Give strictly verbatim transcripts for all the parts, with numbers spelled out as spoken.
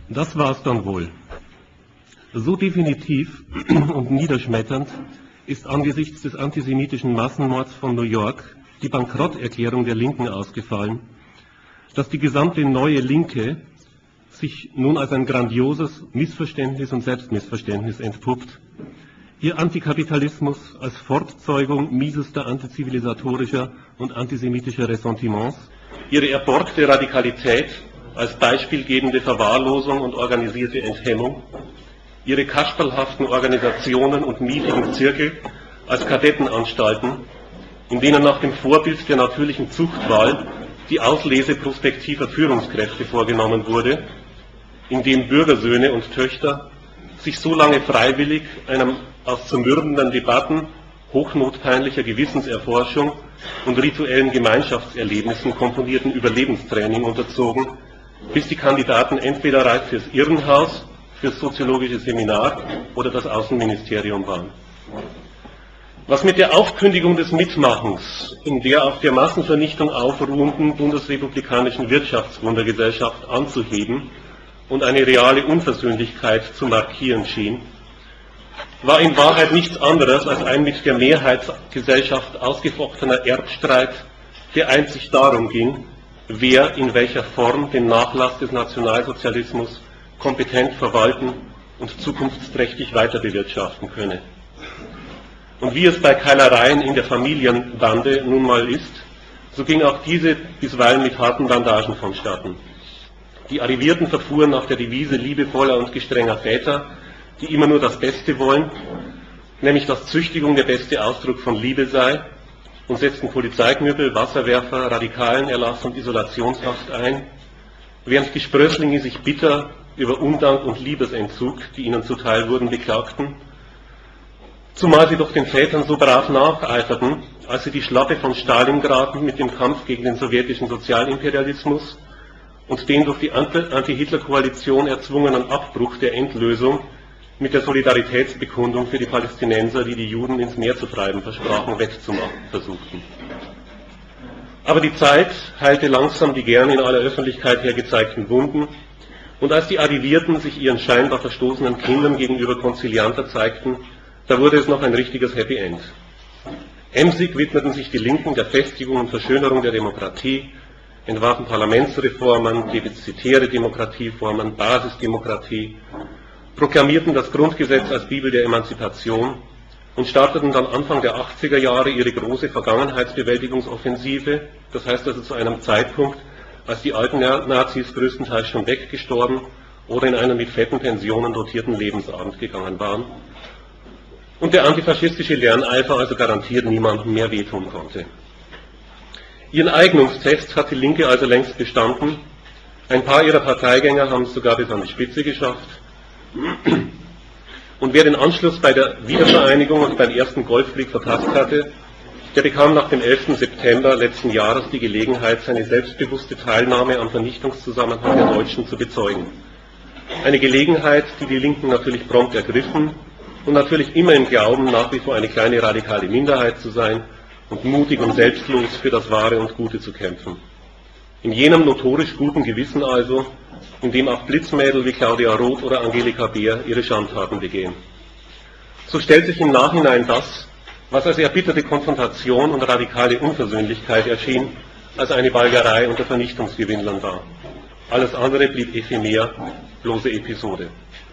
Das war es dann wohl. So definitiv und niederschmetternd ist angesichts des antisemitischen Massenmords von New York die Bankrotterklärung der Linken ausgefallen, dass die gesamte neue Linke sich nun als ein grandioses Missverständnis und Selbstmissverständnis entpuppt. Ihr Antikapitalismus als Fortzeugung miesester antizivilisatorischer und antisemitischer Ressentiments, ihre erborgte Radikalität als beispielgebende Verwahrlosung und organisierte Enthemmung, ihre kasperlhaften Organisationen und mietigen Zirkel als Kadettenanstalten, in denen nach dem Vorbild der natürlichen Zuchtwahl die Auslese prospektiver Führungskräfte vorgenommen wurde, in dem Bürgersöhne und Töchter sich so lange freiwillig einem aus zermürbenden Debatten, hochnotpeinlicher Gewissenserforschung und rituellen Gemeinschaftserlebnissen komponierten Überlebenstraining unterzogen, bis die Kandidaten entweder reif fürs Irrenhaus, fürs soziologische Seminar oder das Außenministerium waren. Was mit der Aufkündigung des Mitmachens in der auf der Massenvernichtung aufruhenden bundesrepublikanischen Wirtschaftswundergesellschaft anzuheben und eine reale Unversöhnlichkeit zu markieren schien, war in Wahrheit nichts anderes als ein mit der Mehrheitsgesellschaft ausgefochtener Erbstreit, der einzig darum ging, wer in welcher Form den Nachlass des Nationalsozialismus kompetent verwalten und zukunftsträchtig weiter bewirtschaften könne. Und wie es bei Keilereien in der Familienbande nun mal ist, so ging auch diese bisweilen mit harten Bandagen vonstatten. Die Arrivierten verfuhren nach der Devise liebevoller und gestrenger Väter, die immer nur das Beste wollen, nämlich dass Züchtigung der beste Ausdruck von Liebe sei, und setzten Polizeiknüppel, Wasserwerfer, Radikalenerlass und Isolationshaft ein, während die Sprösslinge sich bitter über Undank und Liebesentzug, die ihnen zuteil wurden, beklagten, zumal sie doch den Vätern so brav nacheiferten, als sie die Schlappe von Stalingrad mit dem Kampf gegen den sowjetischen Sozialimperialismus und den durch die Anti-Hitler-Koalition erzwungenen Abbruch der Endlösung mit der Solidaritätsbekundung für die Palästinenser, die die Juden ins Meer zu treiben versprachen, wettzumachen versuchten. Aber die Zeit heilte langsam die gern in aller Öffentlichkeit hergezeigten Wunden, und als die Arrivierten sich ihren scheinbar verstoßenen Kindern gegenüber konzilianter zeigten, da wurde es noch ein richtiges Happy End. Emsig widmeten sich die Linken der Festigung und Verschönerung der Demokratie, entwarfen Parlamentsreformen, defizitäre Demokratieformen, Basisdemokratie, proklamierten das Grundgesetz als Bibel der Emanzipation und starteten dann Anfang der achtziger Jahre ihre große Vergangenheitsbewältigungsoffensive, das heißt also zu einem Zeitpunkt, als die alten Nazis größtenteils schon weggestorben oder in einen mit fetten Pensionen dotierten Lebensabend gegangen waren und der antifaschistische Lerneifer also garantiert niemandem mehr wehtun konnte. Ihren Eignungstest hat die Linke also längst bestanden, ein paar ihrer Parteigänger haben es sogar bis an die Spitze geschafft. Und wer den Anschluss bei der Wiedervereinigung und beim ersten Golfkrieg verpasst hatte, der bekam nach dem elften September letzten Jahres die Gelegenheit, seine selbstbewusste Teilnahme am Vernichtungszusammenhang der Deutschen zu bezeugen. Eine Gelegenheit, die die Linken natürlich prompt ergriffen und natürlich immer im Glauben, nach wie vor eine kleine radikale Minderheit zu sein und mutig und selbstlos für das Wahre und Gute zu kämpfen. In jenem notorisch guten Gewissen also, in dem auch Blitzmädel wie Claudia Roth oder Angelika Beer ihre Schandtaten begehen. So stellt sich im Nachhinein das, was als erbitterte Konfrontation und radikale Unversöhnlichkeit erschien, als eine Balgerei unter Vernichtungsgewinnlern war. Alles andere blieb ephemer, bloße Episode.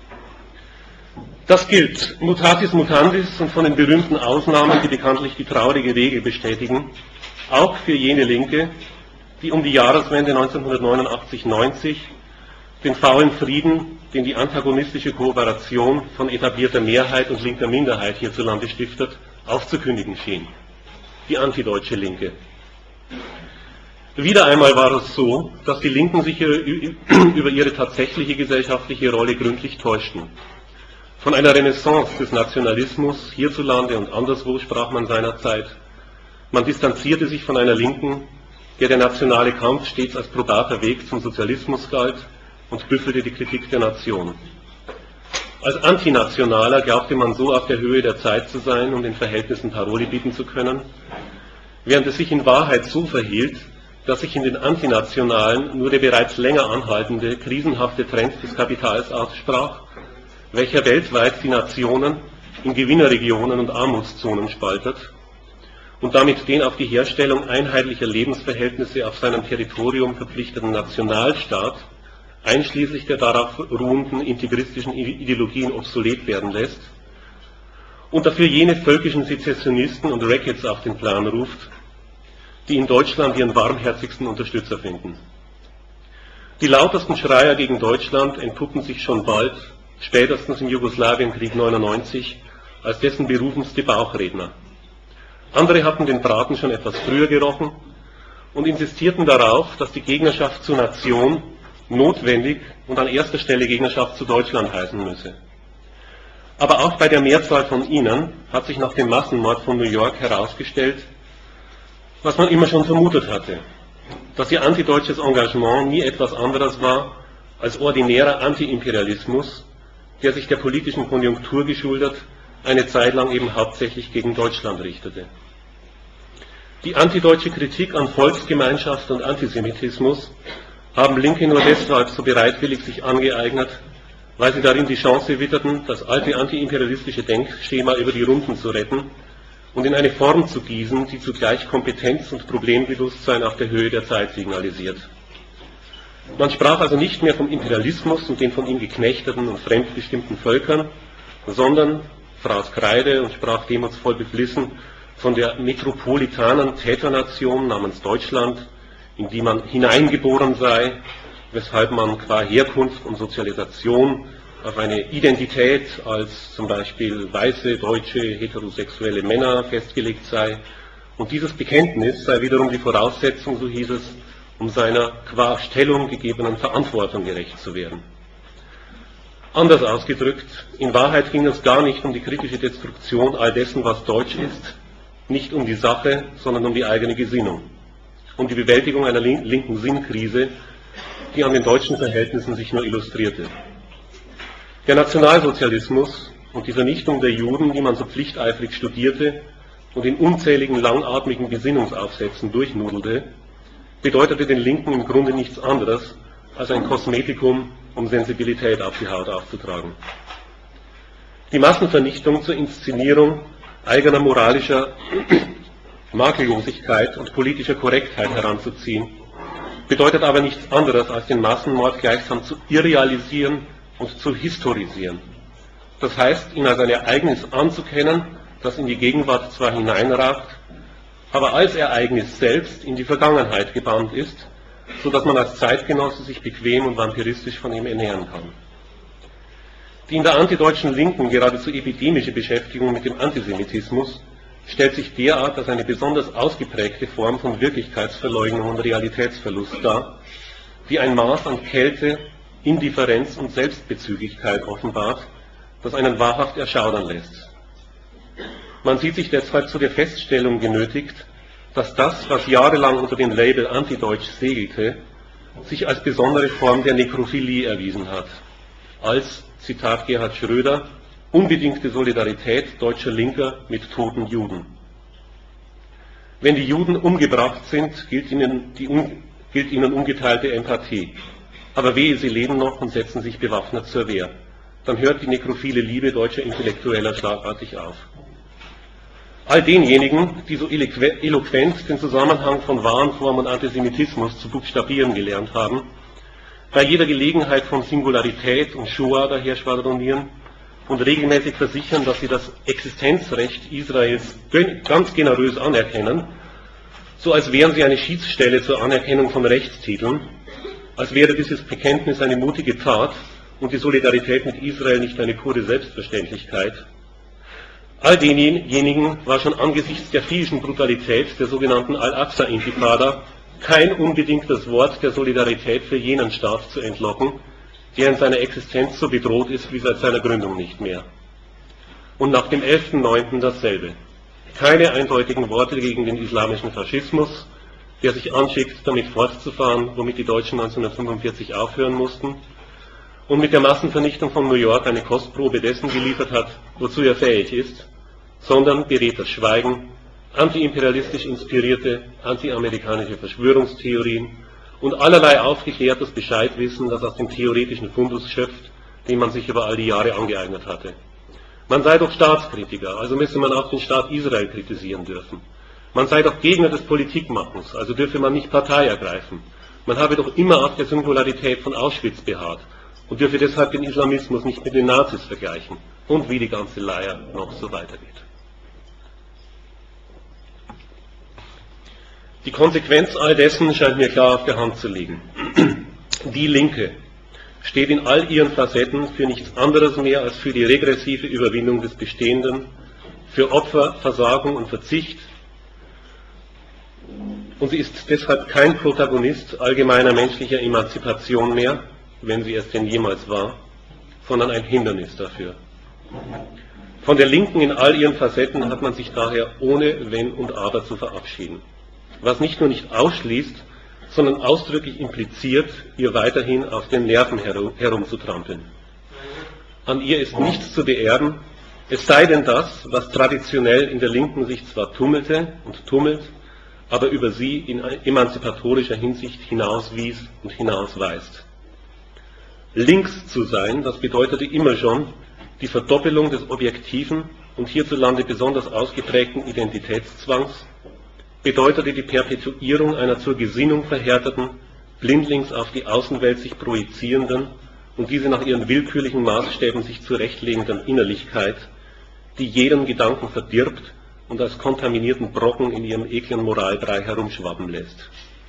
Das gilt, mutatis mutandis und von den berühmten Ausnahmen, die bekanntlich die traurige Regel bestätigen, auch für jene Linke, die um die Jahreswende neunzehnhundertneunundachtzig neunzig den faulen Frieden, den die antagonistische Kooperation von etablierter Mehrheit und linker Minderheit hierzulande stiftet, aufzukündigen schien. Die antideutsche Linke. Wieder einmal war es so, dass die Linken sich über ihre tatsächliche gesellschaftliche Rolle gründlich täuschten. Von einer Renaissance des Nationalismus hierzulande und anderswo sprach man seinerzeit. Man distanzierte sich von einer Linken, der der nationale Kampf stets als probater Weg zum Sozialismus galt, und büffelte die Kritik der Nation. Als Antinationaler glaubte man so auf der Höhe der Zeit zu sein und den Verhältnissen Paroli bieten zu können, während es sich in Wahrheit so verhielt, dass sich in den Antinationalen nur der bereits länger anhaltende, krisenhafte Trend des Kapitals aussprach, welcher weltweit die Nationen in Gewinnerregionen und Armutszonen spaltet und damit den auf die Herstellung einheitlicher Lebensverhältnisse auf seinem Territorium verpflichteten Nationalstaat, einschließlich der darauf ruhenden integristischen Ideologien, obsolet werden lässt und dafür jene völkischen Sezessionisten und Rackets auf den Plan ruft, die in Deutschland ihren warmherzigsten Unterstützer finden. Die lautesten Schreier gegen Deutschland entpuppen sich schon bald, spätestens im Jugoslawienkrieg neunundneunzig, als dessen berufenste Bauchredner. Andere hatten den Braten schon etwas früher gerochen und insistierten darauf, dass die Gegnerschaft zur Nation notwendig und an erster Stelle Gegnerschaft zu Deutschland heißen müsse. Aber auch bei der Mehrzahl von ihnen hat sich nach dem Massenmord von New York herausgestellt, was man immer schon vermutet hatte, dass ihr antideutsches Engagement nie etwas anderes war als ordinärer Antiimperialismus, der sich der politischen Konjunktur geschuldet eine Zeit lang eben hauptsächlich gegen Deutschland richtete. Die antideutsche Kritik an Volksgemeinschaft und Antisemitismus haben Linke nur deshalb so bereitwillig sich angeeignet, weil sie darin die Chance witterten, das alte antiimperialistische Denkschema über die Runden zu retten und in eine Form zu gießen, die zugleich Kompetenz und Problembewusstsein auf der Höhe der Zeit signalisiert. Man sprach also nicht mehr vom Imperialismus und den von ihm geknechteten und fremdbestimmten Völkern, sondern fraß Kreide und sprach demutsvoll beflissen von der metropolitanen Täternation namens Deutschland, in die man hineingeboren sei, weshalb man qua Herkunft und Sozialisation auf eine Identität als zum Beispiel weiße, deutsche, heterosexuelle Männer festgelegt sei. Und dieses Bekenntnis sei wiederum die Voraussetzung, so hieß es, um seiner qua Stellung gegebenen Verantwortung gerecht zu werden. Anders ausgedrückt, in Wahrheit ging es gar nicht um die kritische Destruktion all dessen, was deutsch ist, nicht um die Sache, sondern um die eigene Gesinnung, um die Bewältigung einer linken Sinnkrise, die an den deutschen Verhältnissen sich nur illustrierte. Der Nationalsozialismus und die Vernichtung der Juden, die man so pflichteifrig studierte und in unzähligen langatmigen Gesinnungsaufsätzen durchnudelte, bedeutete den Linken im Grunde nichts anderes als ein Kosmetikum, um Sensibilität auf die Haut aufzutragen. Die Massenvernichtung zur Inszenierung eigener moralischer Makellosigkeit und politischer Korrektheit heranzuziehen, bedeutet aber nichts anderes als den Massenmord gleichsam zu irrealisieren und zu historisieren. Das heißt, ihn als ein Ereignis anzukennen, das in die Gegenwart zwar hineinragt, aber als Ereignis selbst in die Vergangenheit gebannt ist, so dass man als Zeitgenosse sich bequem und vampiristisch von ihm ernähren kann. Die in der antideutschen Linken geradezu epidemische Beschäftigung mit dem Antisemitismus stellt sich derart als eine besonders ausgeprägte Form von Wirklichkeitsverleugnung und Realitätsverlust dar, die ein Maß an Kälte, Indifferenz und Selbstbezüglichkeit offenbart, das einen wahrhaft erschaudern lässt. Man sieht sich deshalb zu der Feststellung genötigt, dass das, was jahrelang unter dem Label Antideutsch segelte, sich als besondere Form der Nekrophilie erwiesen hat, als, Zitat Gerhard Schröder, unbedingte Solidarität deutscher Linker mit toten Juden. Wenn die Juden umgebracht sind, gilt ihnen, die, gilt ihnen ungeteilte Empathie. Aber wehe, sie leben noch und setzen sich bewaffnet zur Wehr. Dann hört die nekrophile Liebe deutscher Intellektueller schlagartig auf. All denjenigen, die so eloquent den Zusammenhang von Warenform und Antisemitismus zu buchstabieren gelernt haben, bei jeder Gelegenheit von Singularität und Shoah daher schwadronieren und regelmäßig versichern, dass sie das Existenzrecht Israels ganz generös anerkennen, so als wären sie eine Schiedsstelle zur Anerkennung von Rechtstiteln, als wäre dieses Bekenntnis eine mutige Tat und die Solidarität mit Israel nicht eine pure Selbstverständlichkeit. All denjenigen war schon angesichts der fiesischen Brutalität der sogenannten Al-Aqsa-Intifada kein unbedingtes Wort der Solidarität für jenen Staat zu entlocken, der in seiner Existenz so bedroht ist wie seit seiner Gründung nicht mehr. Und nach dem elften neunten dasselbe. Keine eindeutigen Worte gegen den islamischen Faschismus, der sich anschickt, damit fortzufahren, womit die Deutschen neunzehnhundertfünfundvierzig aufhören mussten, und mit der Massenvernichtung von New York eine Kostprobe dessen geliefert hat, wozu er fähig ist, sondern beredtes Schweigen, antiimperialistisch inspirierte antiamerikanische Verschwörungstheorien und allerlei aufgeklärtes Bescheidwissen, das aus dem theoretischen Fundus schöpft, den man sich über all die Jahre angeeignet hatte. Man sei doch Staatskritiker, also müsse man auch den Staat Israel kritisieren dürfen. Man sei doch Gegner des Politikmachens, also dürfe man nicht Partei ergreifen. Man habe doch immer auf der Singularität von Auschwitz beharrt und dürfe deshalb den Islamismus nicht mit den Nazis vergleichen und wie die ganze Leier noch so weitergeht. Die Konsequenz all dessen scheint mir klar auf der Hand zu liegen. Die Linke steht in all ihren Facetten für nichts anderes mehr als für die regressive Überwindung des Bestehenden, für Opfer, Versagung und Verzicht. Und sie ist deshalb kein Protagonist allgemeiner menschlicher Emanzipation mehr, wenn sie es denn jemals war, sondern ein Hindernis dafür. Von der Linken in all ihren Facetten hat man sich daher ohne Wenn und Aber zu verabschieden. Was nicht nur nicht ausschließt, sondern ausdrücklich impliziert, ihr weiterhin auf den Nerven herumzutrampeln. An ihr ist nichts zu beerben, es sei denn das, was traditionell in der Linken sich zwar tummelte und tummelt, aber über sie in emanzipatorischer Hinsicht hinauswies und hinausweist. Links zu sein, das bedeutete immer schon die Verdoppelung des objektiven und hierzulande besonders ausgeprägten Identitätszwangs, bedeutete die Perpetuierung einer zur Gesinnung verhärteten, blindlings auf die Außenwelt sich projizierenden und diese nach ihren willkürlichen Maßstäben sich zurechtlegenden Innerlichkeit, die jeden Gedanken verdirbt und als kontaminierten Brocken in ihrem eklen Moralbrei herumschwappen lässt.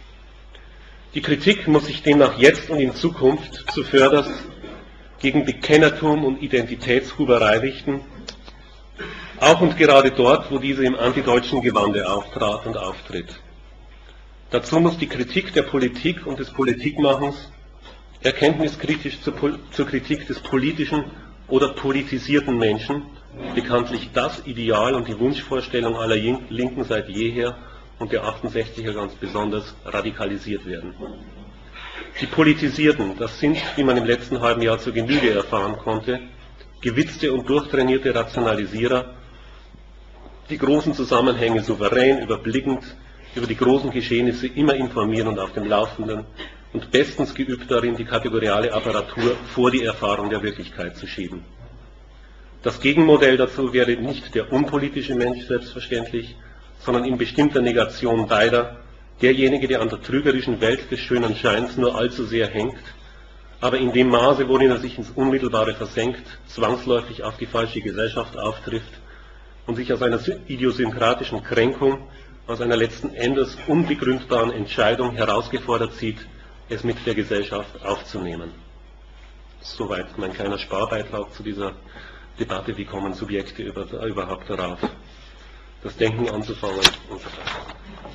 Die Kritik muss sich demnach jetzt und in Zukunft zuvörderst gegen Bekennertum und Identitätshuberei richten, auch und gerade dort, wo diese im antideutschen Gewande auftrat und auftritt. Dazu muss die Kritik der Politik und des Politikmachens erkenntniskritisch zur, zur Kritik des politischen oder politisierten Menschen, bekanntlich das Ideal und die Wunschvorstellung aller Linken seit jeher und der achtundsechziger ganz besonders, radikalisiert werden. Die Politisierten, das sind, wie man im letzten halben Jahr zur Genüge erfahren konnte, gewitzte und durchtrainierte Rationalisierer, die großen Zusammenhänge souverän, überblickend, über die großen Geschehnisse immer informieren und auf dem Laufenden und bestens geübt darin, die kategoriale Apparatur vor die Erfahrung der Wirklichkeit zu schieben. Das Gegenmodell dazu wäre nicht der unpolitische Mensch selbstverständlich, sondern in bestimmter Negation beider derjenige, der an der trügerischen Welt des schönen Scheins nur allzu sehr hängt, aber in dem Maße, worin er sich ins Unmittelbare versenkt, zwangsläufig auf die falsche Gesellschaft auftrifft und sich aus einer idiosynkratischen Kränkung, aus einer letzten Endes unbegründbaren Entscheidung herausgefordert sieht, es mit der Gesellschaft aufzunehmen. Soweit mein kleiner Sparbeitrag zu dieser Debatte, wie kommen Subjekte überhaupt darauf, das Denken anzufangen und so weiter.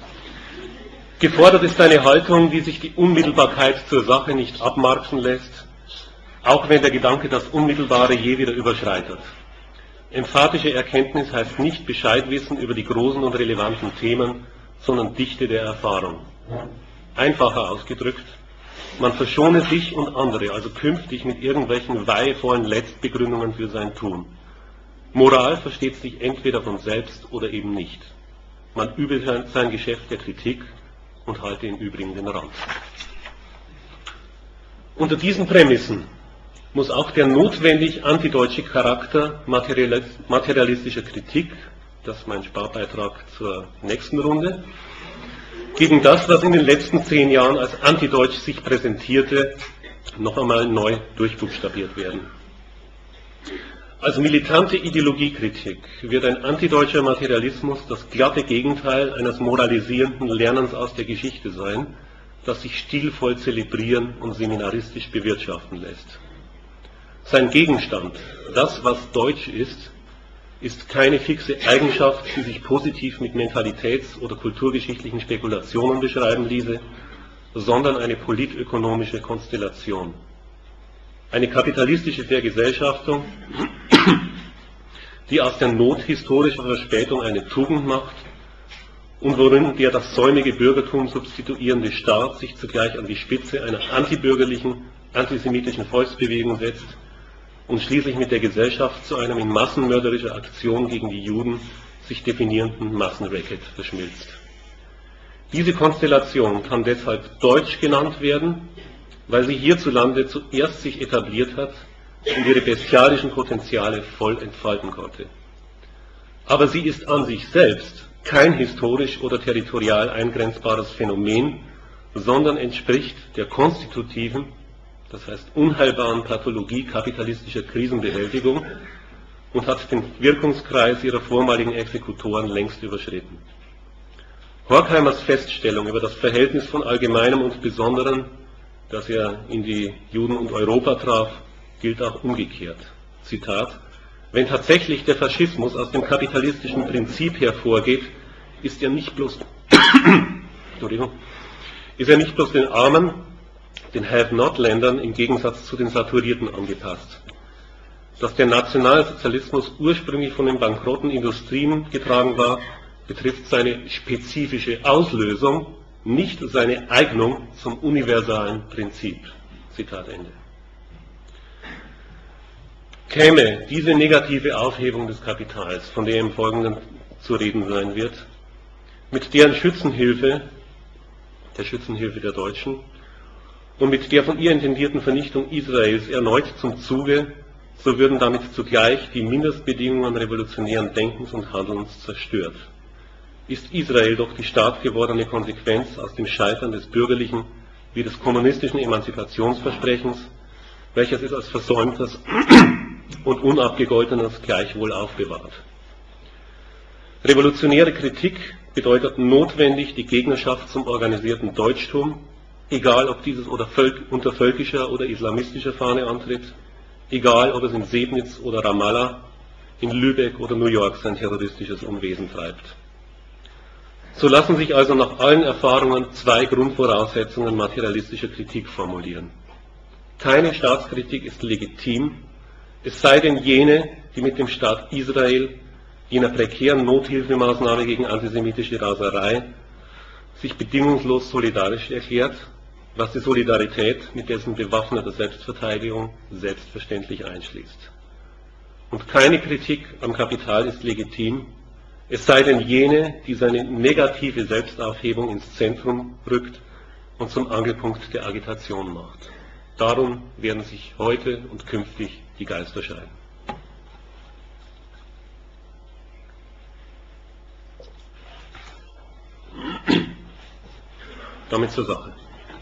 Gefordert ist eine Haltung, die sich die Unmittelbarkeit zur Sache nicht abmarschen lässt, auch wenn der Gedanke das Unmittelbare je wieder überschreitet. Emphatische Erkenntnis heißt nicht Bescheidwissen über die großen und relevanten Themen, sondern Dichte der Erfahrung. Einfacher ausgedrückt, man verschone sich und andere, also künftig mit irgendwelchen weihevollen Letztbegründungen für sein Tun. Moral versteht sich entweder von selbst oder eben nicht. Man übe sein Geschäft der Kritik und halte im Übrigen den Rand. Unter diesen Prämissen muss auch der notwendig antideutsche Charakter materialistischer Kritik, das ist mein Sparbeitrag zur nächsten Runde, gegen das, was in den letzten zehn Jahren als antideutsch sich präsentierte, noch einmal neu durchbuchstabiert werden. Als militante Ideologiekritik wird ein antideutscher Materialismus das glatte Gegenteil eines moralisierenden Lernens aus der Geschichte sein, das sich stilvoll zelebrieren und seminaristisch bewirtschaften lässt. Sein Gegenstand, das, was deutsch ist, ist keine fixe Eigenschaft, die sich positiv mit mentalitäts- oder kulturgeschichtlichen Spekulationen beschreiben ließe, sondern eine politökonomische Konstellation. Eine kapitalistische Vergesellschaftung, die aus der Not historischer Verspätung eine Tugend macht und worin der das säumige Bürgertum substituierende Staat sich zugleich an die Spitze einer antibürgerlichen, antisemitischen Volksbewegung setzt und schließlich mit der Gesellschaft zu einem in massenmörderischer Aktion gegen die Juden sich definierenden Massenracket verschmilzt. Diese Konstellation kann deshalb Deutsch genannt werden, weil sie hierzulande zuerst sich etabliert hat und ihre bestialischen Potenziale voll entfalten konnte. Aber sie ist an sich selbst kein historisch oder territorial eingrenzbares Phänomen, sondern entspricht der konstitutiven, das heißt unheilbaren Pathologie kapitalistischer Krisenbewältigung und hat den Wirkungskreis ihrer vormaligen Exekutoren längst überschritten. Horkheimers Feststellung über das Verhältnis von Allgemeinem und Besonderem, das er in die Juden und Europa traf, gilt auch umgekehrt. Zitat: Wenn tatsächlich der Faschismus aus dem kapitalistischen Prinzip hervorgeht, ist er nicht bloß, Entschuldigung, ist er nicht bloß den Armen, den Have-Not-Ländern im Gegensatz zu den Saturierten angepasst. Dass der Nationalsozialismus ursprünglich von den bankrotten Industrien getragen war, betrifft seine spezifische Auslösung, nicht seine Eignung zum universalen Prinzip. Zitat Ende. Käme diese negative Aufhebung des Kapitals, von der im Folgenden zu reden sein wird, mit deren Schützenhilfe, der Schützenhilfe der Deutschen, und mit der von ihr intendierten Vernichtung Israels erneut zum Zuge, so würden damit zugleich die Mindestbedingungen revolutionären Denkens und Handelns zerstört. Ist Israel doch die stark gewordene Konsequenz aus dem Scheitern des bürgerlichen wie des kommunistischen Emanzipationsversprechens, welches es als versäumtes und unabgegoltenes gleichwohl aufbewahrt. Revolutionäre Kritik bedeutet notwendig die Gegnerschaft zum organisierten Deutschtum, egal ob dieses oder Völk, unter völkischer oder islamistischer Fahne antritt, egal ob es in Sebnitz oder Ramallah, in Lübeck oder New York sein terroristisches Unwesen treibt. So lassen sich also nach allen Erfahrungen zwei Grundvoraussetzungen materialistischer Kritik formulieren. Keine Staatskritik ist legitim, es sei denn jene, die mit dem Staat Israel, jener prekären Nothilfemaßnahme gegen antisemitische Raserei, sich bedingungslos solidarisch erklärt, was die Solidarität mit dessen bewaffneter Selbstverteidigung selbstverständlich einschließt. Und keine Kritik am Kapital ist legitim, es sei denn jene, die seine negative Selbstaufhebung ins Zentrum rückt und zum Angelpunkt der Agitation macht. Darum werden sich heute und künftig die Geister scheiden. Damit zur Sache.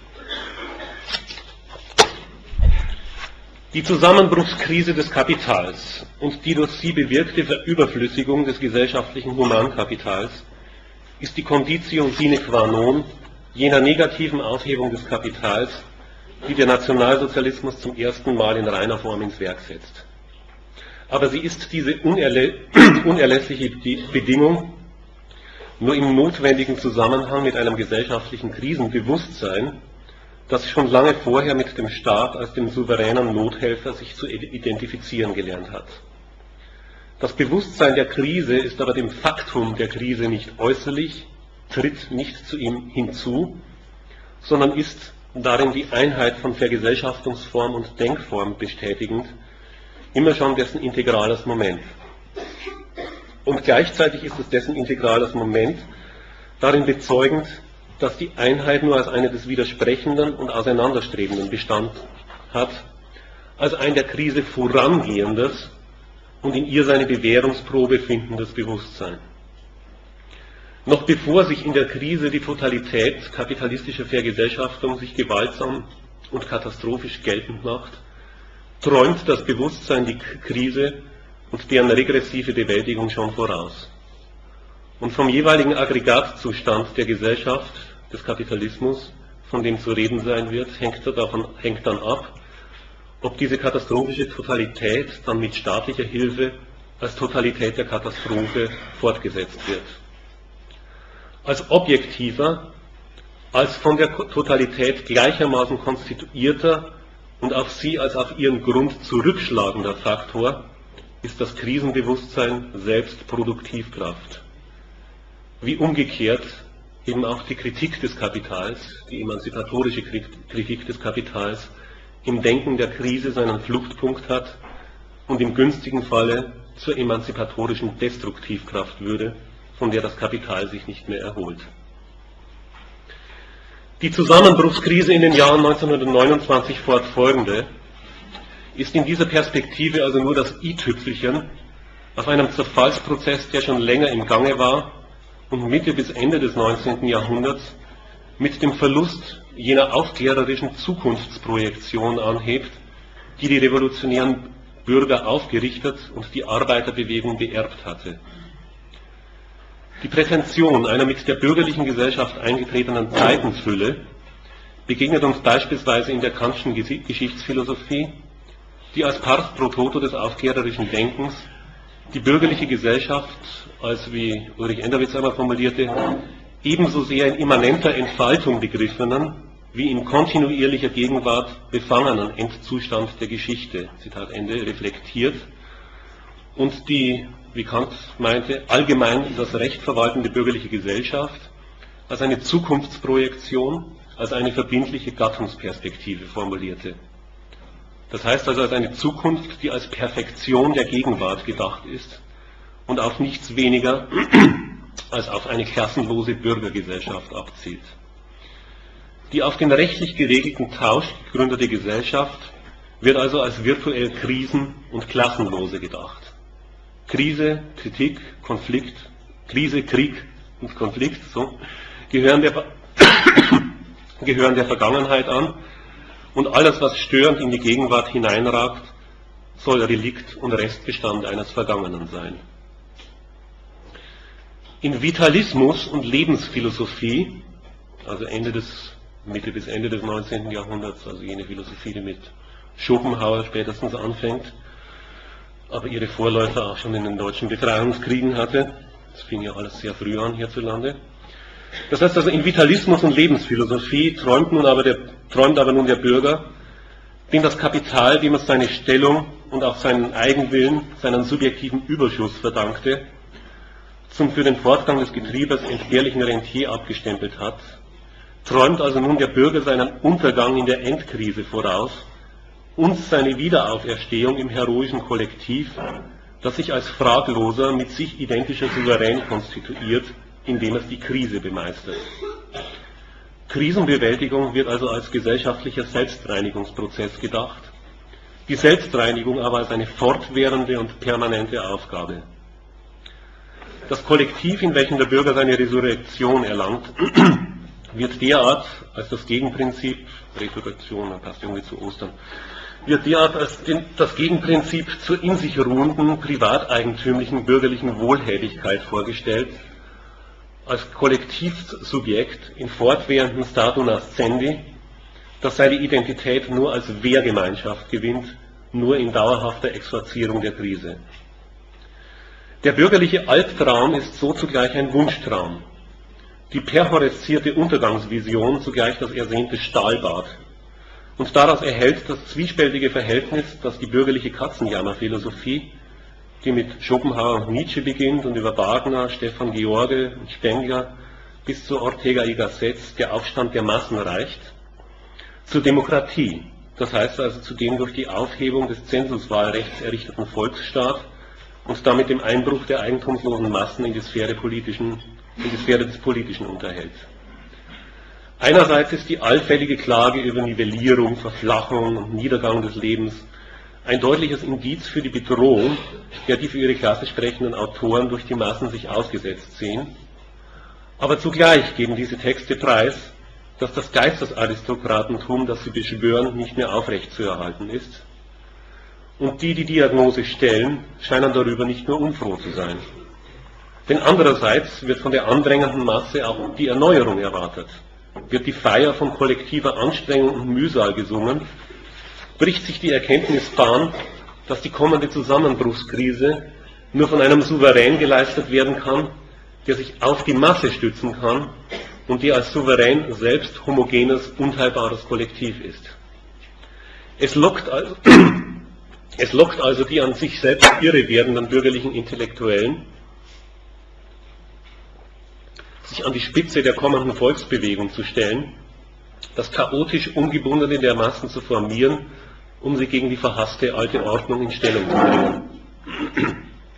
Die Zusammenbruchskrise des Kapitals und die durch sie bewirkte Verüberflüssigung des gesellschaftlichen Humankapitals ist die Conditio sine qua non jener negativen Aufhebung des Kapitals, die der Nationalsozialismus zum ersten Mal in reiner Form ins Werk setzt. Aber sie ist diese unerlä unerlässliche Bedingung nur im notwendigen Zusammenhang mit einem gesellschaftlichen Krisenbewusstsein, das schon lange vorher mit dem Staat als dem souveränen Nothelfer sich zu identifizieren gelernt hat. Das Bewusstsein der Krise ist aber dem Faktum der Krise nicht äußerlich, tritt nicht zu ihm hinzu, sondern ist darin die Einheit von Vergesellschaftungsform und Denkform bestätigend, immer schon dessen integrales Moment. Und gleichzeitig ist es dessen integrales Moment darin bezeugend, dass die Einheit nur als eine des Widersprechenden und Auseinanderstrebenden Bestand hat, als ein der Krise vorangehendes und in ihr seine Bewährungsprobe findendes Bewusstsein. Noch bevor sich in der Krise die Totalität kapitalistischer Vergesellschaftung sich gewaltsam und katastrophisch geltend macht, träumt das Bewusstsein die Krise und deren regressive Bewältigung schon voraus. Und vom jeweiligen Aggregatzustand der Gesellschaft, des Kapitalismus, von dem zu reden sein wird, hängt, davon, hängt dann ab, ob diese katastrophische Totalität dann mit staatlicher Hilfe als Totalität der Katastrophe fortgesetzt wird. Als objektiver, als von der Totalität gleichermaßen konstituierter und auf sie als auf ihren Grund zurückschlagender Faktor ist das Krisenbewusstsein selbst Produktivkraft. Wie umgekehrt eben auch die Kritik des Kapitals, die emanzipatorische Kritik des Kapitals, im Denken der Krise seinen Fluchtpunkt hat und im günstigen Falle zur emanzipatorischen Destruktivkraft würde, von der das Kapital sich nicht mehr erholt. Die Zusammenbruchskrise in den Jahren neunzehnhundertneunundzwanzig fortfolgende ist in dieser Perspektive also nur das i-Tüpfelchen auf einem Zerfallsprozess, der schon länger im Gange war und Mitte bis Ende des neunzehnten Jahrhunderts mit dem Verlust jener aufklärerischen Zukunftsprojektion anhebt, die die revolutionären Bürger aufgerichtet und die Arbeiterbewegung beerbt hatte. Die Prätension einer mit der bürgerlichen Gesellschaft eingetretenen Zeitenfülle begegnet uns beispielsweise in der Kantschen Geschichtsphilosophie, die als Pars pro toto des aufklärerischen Denkens die bürgerliche Gesellschaft als, wie Ulrich Enderwitz einmal formulierte, ebenso sehr in immanenter Entfaltung begriffenen, wie in kontinuierlicher Gegenwart befangenen Endzustand der Geschichte, Zitat Ende, reflektiert und die, wie Kant meinte, allgemein das Recht verwaltende bürgerliche Gesellschaft als eine Zukunftsprojektion, als eine verbindliche Gattungsperspektive formulierte. Das heißt also als eine Zukunft, die als Perfektion der Gegenwart gedacht ist und auf nichts weniger als auf eine klassenlose Bürgergesellschaft abzielt. Die auf den rechtlich geregelten Tausch gegründete Gesellschaft wird also als virtuell krisen- und klassenlose gedacht. Krise, Kritik, Konflikt, Krise, Krieg und Konflikt, so, gehören der, gehören der Vergangenheit an und alles, was störend in die Gegenwart hineinragt, soll Relikt und Restbestand eines Vergangenen sein. In Vitalismus und Lebensphilosophie, also Ende des, Mitte bis Ende des neunzehnten Jahrhunderts, also jene Philosophie, die mit Schopenhauer spätestens anfängt, aber ihre Vorläufer auch schon in den deutschen Befreiungskriegen hatte. Das fing ja alles sehr früh an hierzulande. Das heißt also, in Vitalismus und Lebensphilosophie träumt, nun aber, der, träumt aber nun der Bürger, dem das Kapital, dem es seine Stellung und auch seinen Eigenwillen, seinen subjektiven Überschuss verdankte, zum für den Fortgang des Getriebes entbehrlichen Rentier abgestempelt hat, träumt also nun der Bürger seinen Untergang in der Endkrise voraus und seine Wiederauferstehung im heroischen Kollektiv, das sich als fragloser, mit sich identischer Souverän konstituiert, indem es die Krise bemeistert. Krisenbewältigung wird also als gesellschaftlicher Selbstreinigungsprozess gedacht, die Selbstreinigung aber als eine fortwährende und permanente Aufgabe. Das Kollektiv, in welchem der Bürger seine Resurrektion erlangt, wird derart als das Gegenprinzip, Resurrektion, das passt irgendwie zu Ostern, wird derart als den, das Gegenprinzip zur in sich ruhenden, privateigentümlichen bürgerlichen Wohltätigkeit vorgestellt, als Kollektivsubjekt in fortwährenden Statu nascendi, das seine Identität nur als Wehrgemeinschaft gewinnt, nur in dauerhafter Exorzierung der Krise. Der bürgerliche Albtraum ist so zugleich ein Wunschtraum, die perhorreszierte Untergangsvision zugleich das ersehnte Stahlbad. Und daraus erhält das zwiespältige Verhältnis, das die bürgerliche Katzenjammerphilosophie, die mit Schopenhauer und Nietzsche beginnt und über Wagner, Stefan George und Spengler bis zu Ortega y Gasset der Aufstand der Massen reicht, zur Demokratie, das heißt also zu dem durch die Aufhebung des Zensuswahlrechts errichteten Volksstaat und damit dem Einbruch der eigentumslosen Massen in die Sphäre, politischen, in die Sphäre des Politischen unterhält. Einerseits ist die allfällige Klage über Nivellierung, Verflachung und Niedergang des Lebens ein deutliches Indiz für die Bedrohung, der die für ihre Klasse sprechenden Autoren durch die Massen sich ausgesetzt sehen. Aber zugleich geben diese Texte preis, dass das Geistesaristokratentum, das sie beschwören, nicht mehr aufrechtzuerhalten ist. Und die, die Diagnose stellen, scheinen darüber nicht nur unfroh zu sein. Denn andererseits wird von der andrängenden Masse auch die Erneuerung erwartet. Wird die Feier von kollektiver Anstrengung und Mühsal gesungen, bricht sich die Erkenntnis Bahn, dass die kommende Zusammenbruchskrise nur von einem Souverän geleistet werden kann, der sich auf die Masse stützen kann und der als Souverän selbst homogenes, unteilbares Kollektiv ist. Es lockt also, es lockt also die an sich selbst irre werdenden bürgerlichen Intellektuellen, sich an die Spitze der kommenden Volksbewegung zu stellen, das chaotisch Ungebundene der Massen zu formieren, um sie gegen die verhasste alte Ordnung in Stellung zu bringen.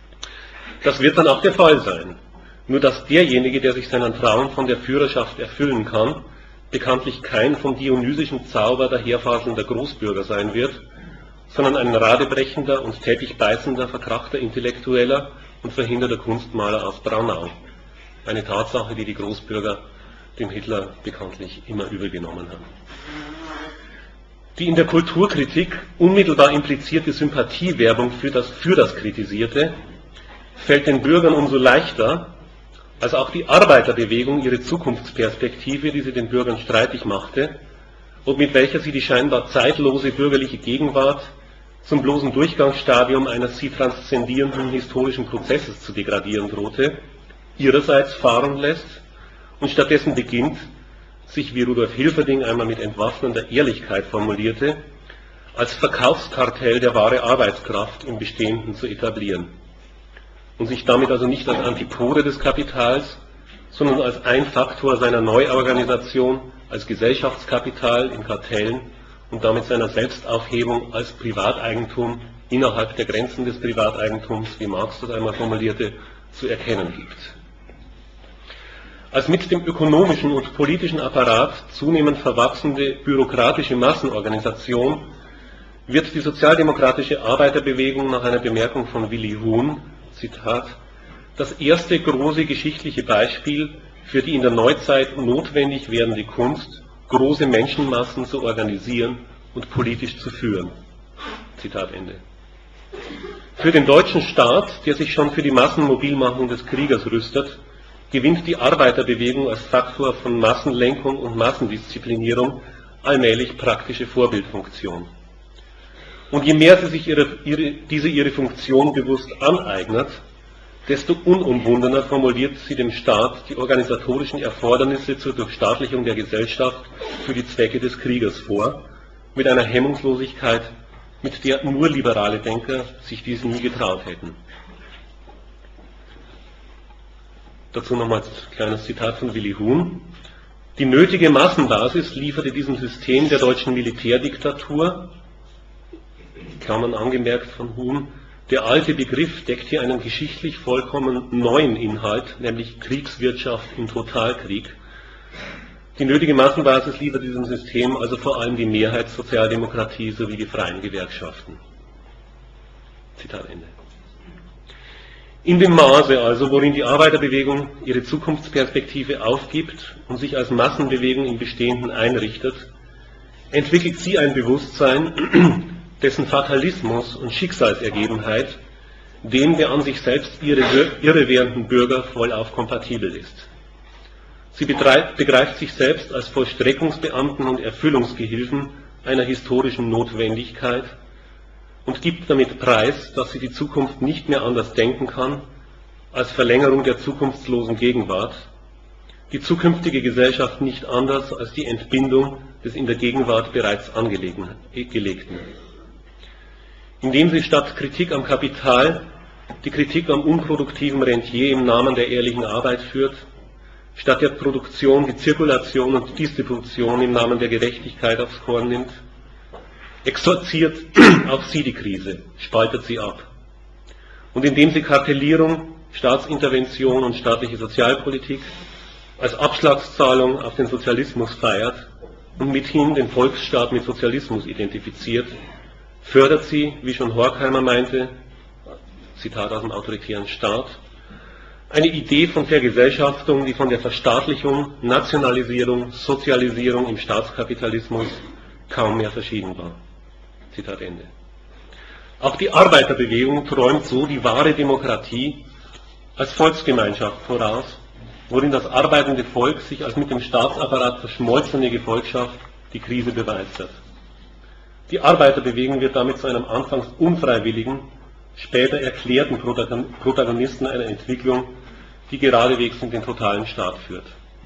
Das wird dann auch der Fall sein. Nur dass derjenige, der sich seinen Traum von der Führerschaft erfüllen kann, bekanntlich kein vom dionysischen Zauber daherfaselnder Großbürger sein wird, sondern ein radebrechender und tätig beißender, verkrachter Intellektueller und verhinderter Kunstmaler aus Braunau. Eine Tatsache, die die Großbürger dem Hitler bekanntlich immer übel genommen haben. Die in der Kulturkritik unmittelbar implizierte Sympathiewerbung für das, für das Kritisierte fällt den Bürgern umso leichter, als auch die Arbeiterbewegung ihre Zukunftsperspektive, die sie den Bürgern streitig machte und mit welcher sie die scheinbar zeitlose bürgerliche Gegenwart zum bloßen Durchgangsstadium eines sie transzendierenden historischen Prozesses zu degradieren drohte, ihrerseits fahren lässt und stattdessen beginnt, sich, wie Rudolf Hilferding einmal mit entwaffnender Ehrlichkeit formulierte, als Verkaufskartell der wahre Arbeitskraft im Bestehenden zu etablieren und sich damit also nicht als Antipode des Kapitals, sondern als ein Faktor seiner Neuorganisation, als Gesellschaftskapital in Kartellen und damit seiner Selbstaufhebung als Privateigentum innerhalb der Grenzen des Privateigentums, wie Marx das einmal formulierte, zu erkennen gibt. Als mit dem ökonomischen und politischen Apparat zunehmend verwachsende bürokratische Massenorganisation wird die sozialdemokratische Arbeiterbewegung nach einer Bemerkung von Willi Huhn, Zitat, das erste große geschichtliche Beispiel für die in der Neuzeit notwendig werdende Kunst, große Menschenmassen zu organisieren und politisch zu führen. Zitat Ende. Für den deutschen Staat, der sich schon für die Massenmobilmachung des Kriegers rüstet, gewinnt die Arbeiterbewegung als Faktor von Massenlenkung und Massendisziplinierung allmählich praktische Vorbildfunktion. Und je mehr sie sich ihre, ihre, diese ihre Funktion bewusst aneignet, desto unumwundener formuliert sie dem Staat die organisatorischen Erfordernisse zur Durchstaatlichung der Gesellschaft für die Zwecke des Kriegers vor, mit einer Hemmungslosigkeit, mit der nur liberale Denker sich dies nie getraut hätten. Dazu nochmals ein kleines Zitat von Willi Huhn. Die nötige Massenbasis lieferte diesem System der deutschen Militärdiktatur, Klammern angemerkt von Huhn, der alte Begriff deckt hier einen geschichtlich vollkommen neuen Inhalt, nämlich Kriegswirtschaft im Totalkrieg. Die nötige Massenbasis liefert diesem System also vor allem die Mehrheitssozialdemokratie sowie die freien Gewerkschaften. Zitat Ende. In dem Maße also, worin die Arbeiterbewegung ihre Zukunftsperspektive aufgibt und sich als Massenbewegung im Bestehenden einrichtet, entwickelt sie ein Bewusstsein, dessen Fatalismus und Schicksalsergebenheit dem der an sich selbst irrewährenden Bürger vollauf kompatibel ist. Sie begreift sich selbst als Vollstreckungsbeamten und Erfüllungsgehilfen einer historischen Notwendigkeit und gibt damit preis, dass sie die Zukunft nicht mehr anders denken kann als Verlängerung der zukunftslosen Gegenwart, die zukünftige Gesellschaft nicht anders als die Entbindung des in der Gegenwart bereits Angelegten. Indem sie statt Kritik am Kapital die Kritik am unproduktiven Rentier im Namen der ehrlichen Arbeit führt, statt der Produktion die Zirkulation und Distribution im Namen der Gerechtigkeit aufs Korn nimmt, exorziert auch sie die Krise, spaltet sie ab. Und indem sie Kartellierung, Staatsintervention und staatliche Sozialpolitik als Abschlagszahlung auf den Sozialismus feiert und mithin den Volksstaat mit Sozialismus identifiziert, fördert sie, wie schon Horkheimer meinte, Zitat aus dem autoritären Staat, eine Idee von Vergesellschaftung, die von der Verstaatlichung, Nationalisierung, Sozialisierung im Staatskapitalismus kaum mehr verschieden war. Zitat Ende. Auch die Arbeiterbewegung träumt so die wahre Demokratie als Volksgemeinschaft voraus, worin das arbeitende Volk sich als mit dem Staatsapparat verschmolzene Gefolgschaft die Krise beweist. Die Arbeiterbewegung wird damit zu einem anfangs unfreiwilligen, später erklärten Protagonisten einer Entwicklung, die geradewegs in den totalen Staat führt.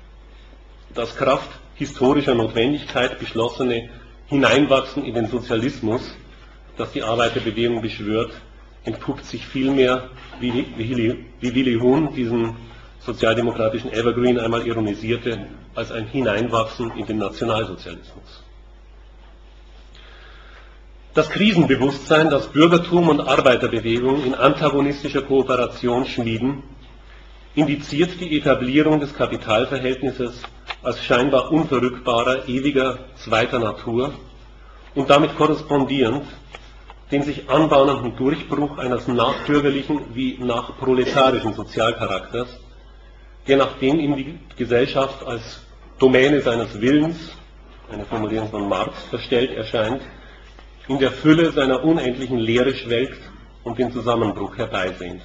Das Kraft historischer Notwendigkeit beschlossene Hineinwachsen in den Sozialismus, das die Arbeiterbewegung beschwört, entpuppt sich vielmehr, wie, wie, wie Willi Huhn diesen sozialdemokratischen Evergreen einmal ironisierte, als ein Hineinwachsen in den Nationalsozialismus. Das Krisenbewusstsein, das Bürgertum und Arbeiterbewegung in antagonistischer Kooperation schmieden, indiziert die Etablierung des Kapitalverhältnisses als scheinbar unverrückbarer, ewiger zweiter Natur und damit korrespondierend den sich anbahnenden Durchbruch eines nachbürgerlichen wie nachproletarischen Sozialcharakters, der nachdem ihm die Gesellschaft als Domäne seines Willens, eine Formulierung von Marx, verstellt erscheint, in der Fülle seiner unendlichen Leere schwelgt und den Zusammenbruch herbeisehnt.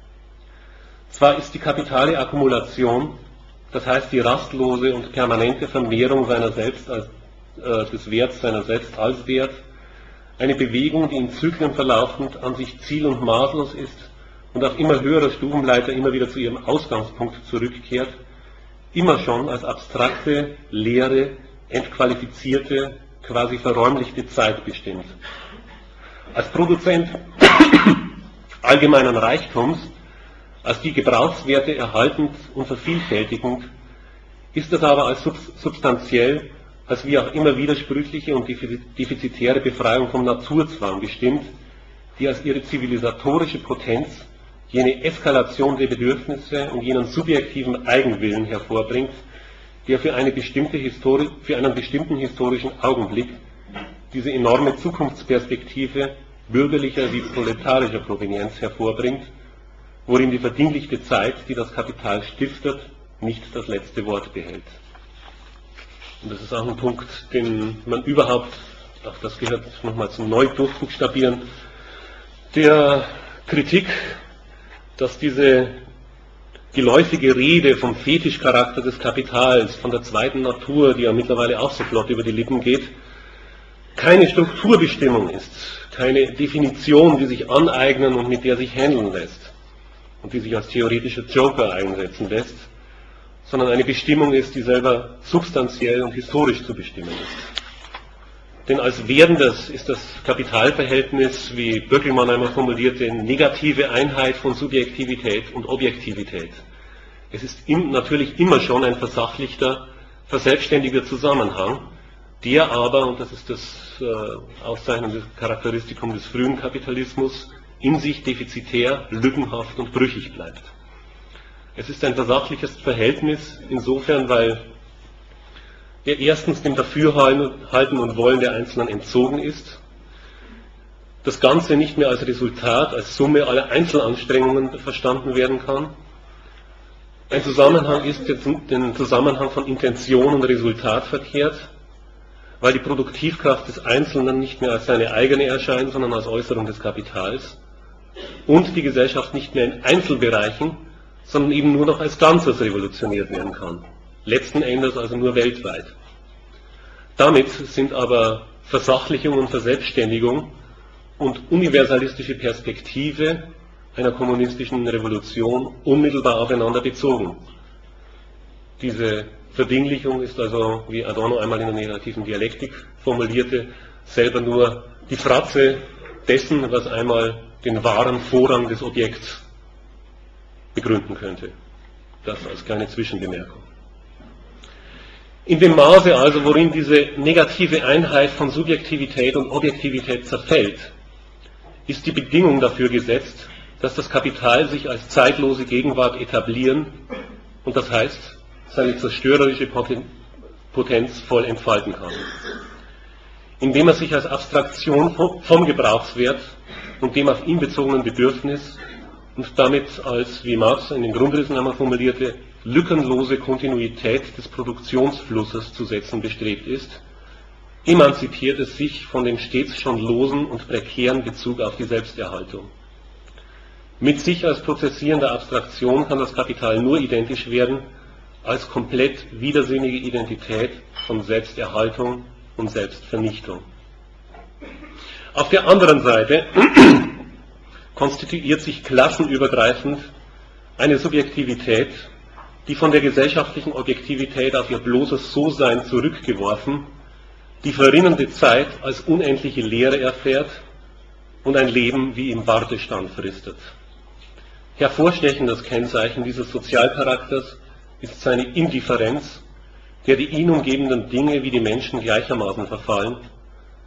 Zwar ist die kapitale Akkumulation, das heißt die rastlose und permanente Vermehrung seiner selbst als, äh, des Werts seiner selbst als Wert, eine Bewegung, die in Zyklen verlaufend an sich ziel- und maßlos ist und auf immer höherer Stufenleiter immer wieder zu ihrem Ausgangspunkt zurückkehrt, immer schon als abstrakte, leere, entqualifizierte, quasi verräumlichte Zeit bestimmt. Als Produzent allgemeinen Reichtums, als die Gebrauchswerte erhaltend und vervielfältigend, ist es aber als substanziell, als wie auch immer widersprüchliche und defizitäre Befreiung vom Naturzwang bestimmt, die als ihre zivilisatorische Potenz jene Eskalation der Bedürfnisse und jenen subjektiven Eigenwillen hervorbringt, der für, eine bestimmte Histori- für einen bestimmten historischen Augenblick diese enorme Zukunftsperspektive bürgerlicher wie proletarischer Provenienz hervorbringt, worin die verdinglichte Zeit, die das Kapital stiftet, nicht das letzte Wort behält. Und das ist auch ein Punkt, den man überhaupt, auch das gehört nochmal zum Neudurchbuchstabieren, der Kritik, dass diese geläufige Rede vom Fetischcharakter des Kapitals, von der zweiten Natur, die ja mittlerweile auch so flott über die Lippen geht, keine Strukturbestimmung ist, keine Definition, die sich aneignen und mit der sich handeln lässt und die sich als theoretischer Joker einsetzen lässt, sondern eine Bestimmung ist, die selber substanziell und historisch zu bestimmen ist. Denn als Werdendes ist das Kapitalverhältnis, wie Böckelmann einmal formulierte, eine negative Einheit von Subjektivität und Objektivität. Es ist im, natürlich immer schon ein versachlichter, verselbstständiger Zusammenhang, der aber, und das ist das äh, auszeichnende Charakteristikum des frühen Kapitalismus, in sich defizitär, lückenhaft und brüchig bleibt. Es ist ein versachliches Verhältnis insofern, weil er erstens dem Dafürhalten und Wollen der Einzelnen entzogen ist, das Ganze nicht mehr als Resultat, als Summe aller Einzelanstrengungen verstanden werden kann. Ein Zusammenhang ist, der den Zusammenhang von Intention und Resultat verkehrt, weil die Produktivkraft des Einzelnen nicht mehr als seine eigene erscheint, sondern als Äußerung des Kapitals und die Gesellschaft nicht mehr in Einzelbereichen, sondern eben nur noch als Ganzes revolutioniert werden kann. Letzten Endes also nur weltweit. Damit sind aber Versachlichung und Verselbstständigung und universalistische Perspektive einer kommunistischen Revolution unmittelbar aufeinander bezogen. Diese Verdinglichung ist also, wie Adorno einmal in der negativen Dialektik formulierte, selber nur die Fratze dessen, was einmal den wahren Vorrang des Objekts begründen könnte. Das als kleine Zwischenbemerkung. In dem Maße also, worin diese negative Einheit von Subjektivität und Objektivität zerfällt, ist die Bedingung dafür gesetzt, dass das Kapital sich als zeitlose Gegenwart etablieren und das heißt, seine zerstörerische Potenz voll entfalten kann. Indem er sich als Abstraktion vom Gebrauchswert und dem auf ihn bezogenen Bedürfnis und damit als, wie Marx in den Grundrissen einmal formulierte, lückenlose Kontinuität des Produktionsflusses zu setzen bestrebt ist, emanzipiert es sich von dem stets schon losen und prekären Bezug auf die Selbsterhaltung. Mit sich als prozessierender Abstraktion kann das Kapital nur identisch werden als komplett widersinnige Identität von Selbsterhaltung und Selbstvernichtung. Auf der anderen Seite konstituiert sich klassenübergreifend eine Subjektivität, die von der gesellschaftlichen Objektivität auf ihr bloßes So-Sein zurückgeworfen, die verrinnende Zeit als unendliche Leere erfährt und ein Leben wie im Wartestand fristet. Hervorstechendes Kennzeichen dieses Sozialcharakters ist seine Indifferenz, der die ihn umgebenden Dinge wie die Menschen gleichermaßen verfallen,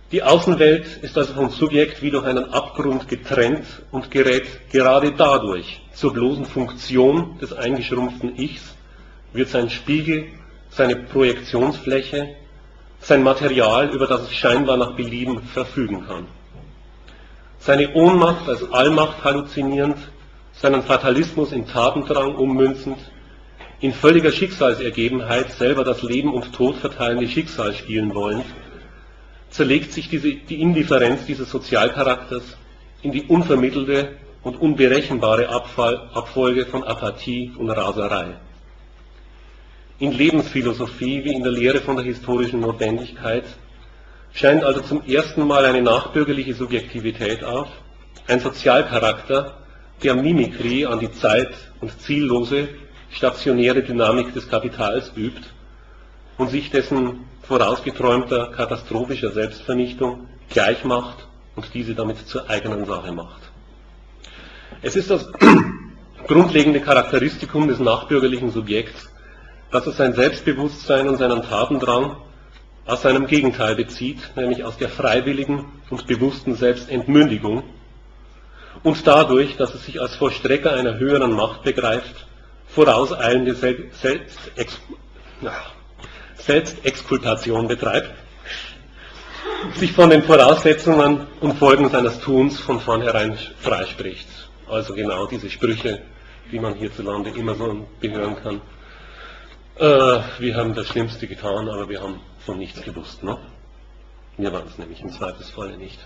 Die Außenwelt ist also vom Subjekt wie durch einen Abgrund getrennt und gerät gerade dadurch zur bloßen Funktion des eingeschrumpften Ichs, wird sein Spiegel, seine Projektionsfläche, sein Material, über das es scheinbar nach Belieben verfügen kann. Seine Ohnmacht als Allmacht halluzinierend, seinen Fatalismus in Tatendrang ummünzend, in völliger Schicksalsergebenheit selber das Leben und Tod verteilende Schicksal spielen wollend, zerlegt sich diese, die Indifferenz dieses Sozialcharakters in die unvermittelte und unberechenbare Abfall, Abfolge von Apathie und Raserei. In Lebensphilosophie wie in der Lehre von der historischen Notwendigkeit scheint also zum ersten Mal eine nachbürgerliche Subjektivität auf, ein Sozialcharakter, der Mimikrie an die Zeit und ziellose, stationäre Dynamik des Kapitals übt und sich dessen vorausgeträumter katastrophischer Selbstvernichtung gleichmacht und diese damit zur eigenen Sache macht. Es ist das grundlegende Charakteristikum des nachbürgerlichen Subjekts, dass es sein Selbstbewusstsein und seinen Tatendrang aus seinem Gegenteil bezieht, nämlich aus der freiwilligen und bewussten Selbstentmündigung und dadurch, dass es sich als Vollstrecker einer höheren Macht begreift, vorauseilende Selbstex Selbstexkulpation betreibt, sich von den Voraussetzungen und Folgen seines Tuns von vornherein freispricht. Also genau diese Sprüche, die man hierzulande immer so behören kann. Äh, wir haben das Schlimmste getan, aber wir haben von nichts gewusst. Ne? Wir waren es nämlich im Zweifelsfalle nicht.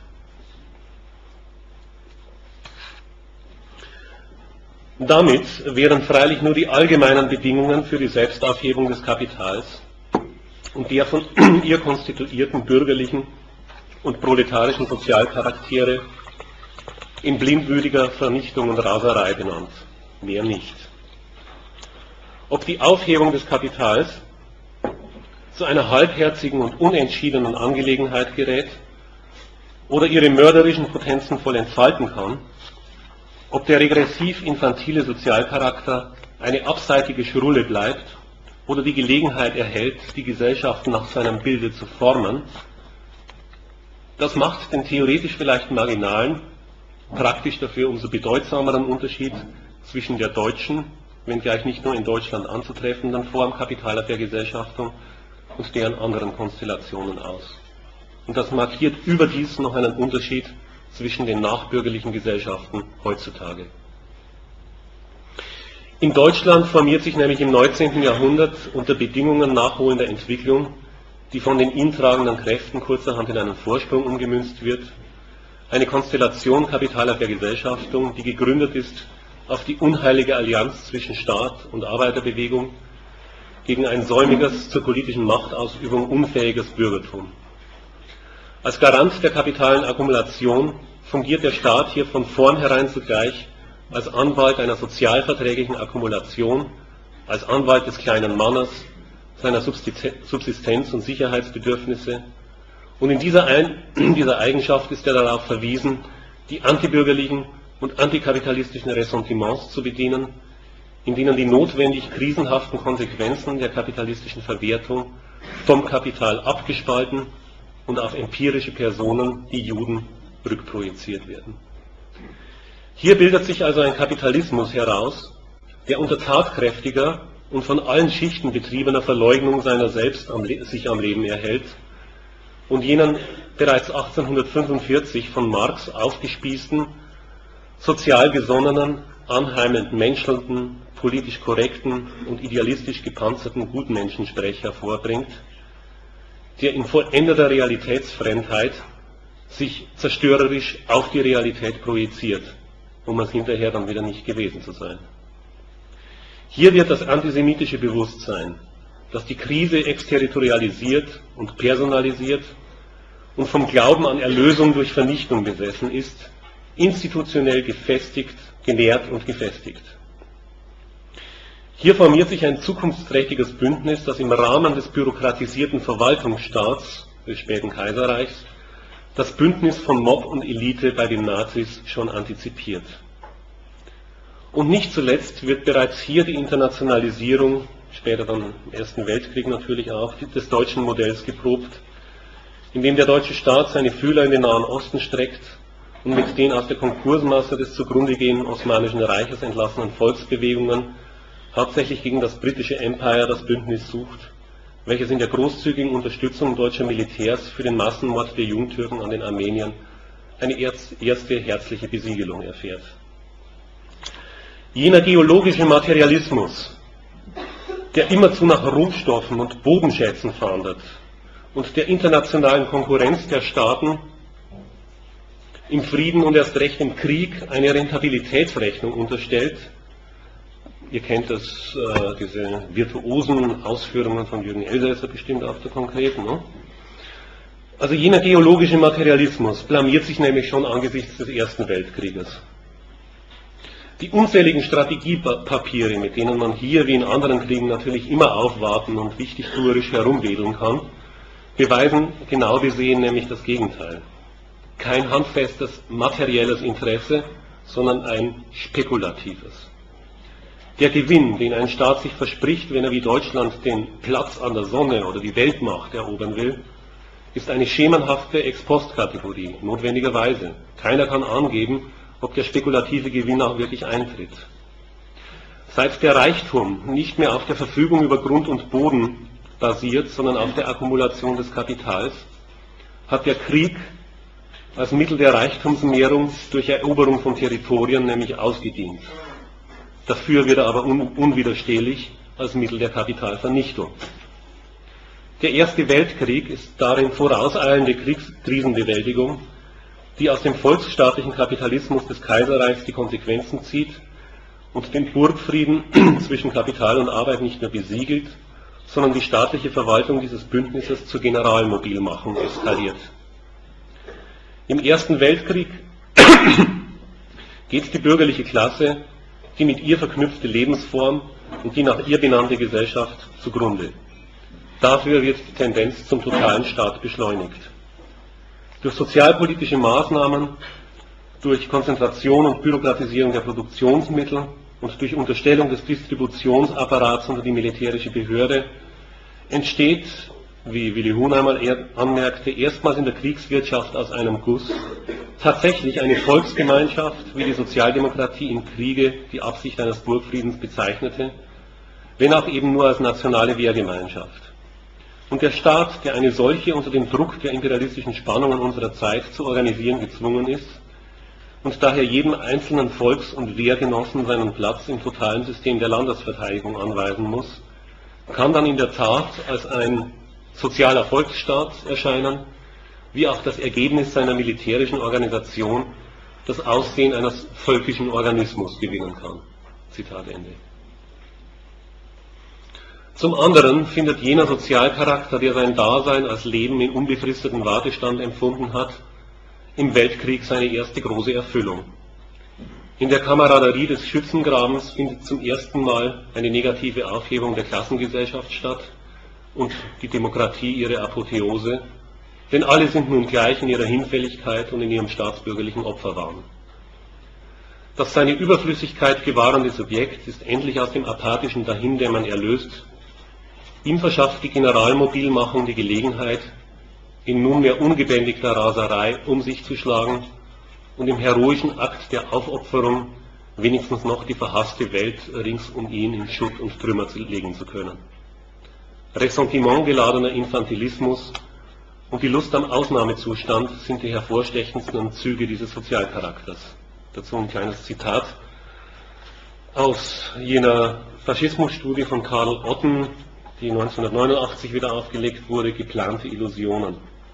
Damit wären freilich nur die allgemeinen Bedingungen für die Selbstaufhebung des Kapitals und der von ihr konstituierten bürgerlichen und proletarischen Sozialcharaktere in blindwütiger Vernichtung und Raserei benannt. Mehr nicht. Ob die Aufhebung des Kapitals zu einer halbherzigen und unentschiedenen Angelegenheit gerät oder ihre mörderischen Potenzen voll entfalten kann, ob der regressiv-infantile Sozialcharakter eine abseitige Schrulle bleibt oder die Gelegenheit erhält, die Gesellschaft nach seinem Bilde zu formen, das macht den theoretisch vielleicht marginalen, praktisch dafür umso bedeutsameren Unterschied zwischen der deutschen, wenngleich nicht nur in Deutschland anzutreffenden Form Kapitalabwehrgesellschaftung und deren anderen Konstellationen aus. Und das markiert überdies noch einen Unterschied zwischen den nachbürgerlichen Gesellschaften heutzutage. In Deutschland formiert sich nämlich im neunzehnten Jahrhundert unter Bedingungen nachholender Entwicklung, die von den ihn tragenden Kräften kurzerhand in einen Vorsprung umgemünzt wird, eine Konstellation Kapitalabwehrgesellschaftung, die gegründet ist auf die unheilige Allianz zwischen Staat und Arbeiterbewegung gegen ein säumiges, zur politischen Machtausübung unfähiges Bürgertum. Als Garant der kapitalen Akkumulation fungiert der Staat hier von vornherein zugleich als Anwalt einer sozialverträglichen Akkumulation, als Anwalt des kleinen Mannes, seiner Subsistenz- und Sicherheitsbedürfnisse. Und in dieser, Ein in dieser Eigenschaft ist er darauf verwiesen, die antibürgerlichen und antikapitalistischen Ressentiments zu bedienen, in denen die notwendig krisenhaften Konsequenzen der kapitalistischen Verwertung vom Kapital abgespalten und auf empirische Personen, die Juden, rückprojiziert werden. Hier bildet sich also ein Kapitalismus heraus, der unter tatkräftiger und von allen Schichten betriebener Verleugnung seiner selbst am sich am Leben erhält und jenen bereits achtzehnhundertfünfundvierzig von Marx aufgespießten, sozial gesonnenen, anheimend menschelnden, politisch korrekten und idealistisch gepanzerten Gutmenschensprech hervorbringt, der in vollendeter Realitätsfremdheit sich zerstörerisch auf die Realität projiziert, um es hinterher dann wieder nicht gewesen zu sein. Hier wird das antisemitische Bewusstsein, das die Krise exterritorialisiert und personalisiert und vom Glauben an Erlösung durch Vernichtung besessen ist, institutionell gefestigt, genährt und gefestigt. Hier formiert sich ein zukunftsträchtiges Bündnis, das im Rahmen des bürokratisierten Verwaltungsstaats des späten Kaiserreichs das Bündnis von Mob und Elite bei den Nazis schon antizipiert. Und nicht zuletzt wird bereits hier die Internationalisierung, später dann im Ersten Weltkrieg natürlich auch, des deutschen Modells geprobt, indem der deutsche Staat seine Fühler in den Nahen Osten streckt und mit den aus der Konkursmasse des zugrunde gehenden Osmanischen Reiches entlassenen Volksbewegungen hauptsächlich gegen das britische Empire das Bündnis sucht, welches in der großzügigen Unterstützung deutscher Militärs für den Massenmord der Jungtürken an den Armeniern eine erste herzliche Besiegelung erfährt. Jener geologische Materialismus, der immerzu nach Rohstoffen und Bodenschätzen fahndet und der internationalen Konkurrenz der Staaten im Frieden und erst recht im Krieg eine Rentabilitätsrechnung unterstellt. Ihr kennt das, äh, diese virtuosen Ausführungen von Jürgen Elsässer bestimmt auch der konkreten. Ne? Also jener geologische Materialismus blamiert sich nämlich schon angesichts des Ersten Weltkrieges. Die unzähligen Strategiepapiere, mit denen man hier wie in anderen Kriegen natürlich immer aufwarten und wichtigtuerisch herumwedeln kann, beweisen genau wie sehen nämlich das Gegenteil. Kein handfestes materielles Interesse, sondern ein spekulatives. Der Gewinn, den ein Staat sich verspricht, wenn er wie Deutschland den Platz an der Sonne oder die Weltmacht erobern will, ist eine schemenhafte Ex-Post-Kategorie, notwendigerweise. Keiner kann angeben, ob der spekulative Gewinn auch wirklich eintritt. Seit der Reichtum nicht mehr auf der Verfügung über Grund und Boden basiert, sondern auf der Akkumulation des Kapitals, hat der Krieg als Mittel der Reichtumsmehrung durch Eroberung von Territorien nämlich ausgedient. Dafür wird er aber un unwiderstehlich als Mittel der Kapitalvernichtung. Der Erste Weltkrieg ist darin vorauseilende Kriegs Krisenbewältigung, die aus dem volksstaatlichen Kapitalismus des Kaiserreichs die Konsequenzen zieht und den Burgfrieden zwischen Kapital und Arbeit nicht nur besiegelt, sondern die staatliche Verwaltung dieses Bündnisses zur Generalmobilmachung eskaliert. Im Ersten Weltkrieg geht die bürgerliche Klasse, die mit ihr verknüpfte Lebensform und die nach ihr benannte Gesellschaft zugrunde. Dafür wird die Tendenz zum totalen Staat beschleunigt. Durch sozialpolitische Maßnahmen, durch Konzentration und Bürokratisierung der Produktionsmittel und durch Unterstellung des Distributionsapparats unter die militärische Behörde entsteht, wie Willi Huhn einmal anmerkte, erstmals in der Kriegswirtschaft aus einem Guss tatsächlich eine Volksgemeinschaft, wie die Sozialdemokratie im Kriege die Absicht eines Burgfriedens bezeichnete, wenn auch eben nur als nationale Wehrgemeinschaft. Und der Staat, der eine solche unter dem Druck der imperialistischen Spannungen unserer Zeit zu organisieren gezwungen ist und daher jedem einzelnen Volks- und Wehrgenossen seinen Platz im totalen System der Landesverteidigung anweisen muss, kann dann in der Tat als ein sozialer Volksstaat erscheinen, wie auch das Ergebnis seiner militärischen Organisation das Aussehen eines völkischen Organismus gewinnen kann. Zitat Ende. Zum anderen findet jener Sozialcharakter, der sein Dasein als Leben in unbefristeten Wartestand empfunden hat, im Weltkrieg seine erste große Erfüllung. In der Kameraderie des Schützengrabens findet zum ersten Mal eine negative Aufhebung der Klassengesellschaft statt und die Demokratie ihre Apotheose, denn alle sind nun gleich in ihrer Hinfälligkeit und in ihrem staatsbürgerlichen Opferwahn. Das seine Überflüssigkeit gewahrende Subjekt ist endlich aus dem apathischen Dahindämmern erlöst. Ihm verschafft die Generalmobilmachung die Gelegenheit, in nunmehr ungebändigter Raserei um sich zu schlagen und im heroischen Akt der Aufopferung wenigstens noch die verhasste Welt rings um ihn in Schutt und Trümmer legen zu können. Ressentimentgeladener Infantilismus und die Lust am Ausnahmezustand sind die hervorstechendsten Züge dieses Sozialcharakters. Dazu ein kleines Zitat aus jener Faschismusstudie von Karl Otten, die neunzehnhundertneunundachtzig wieder aufgelegt wurde, geplante Illusionen.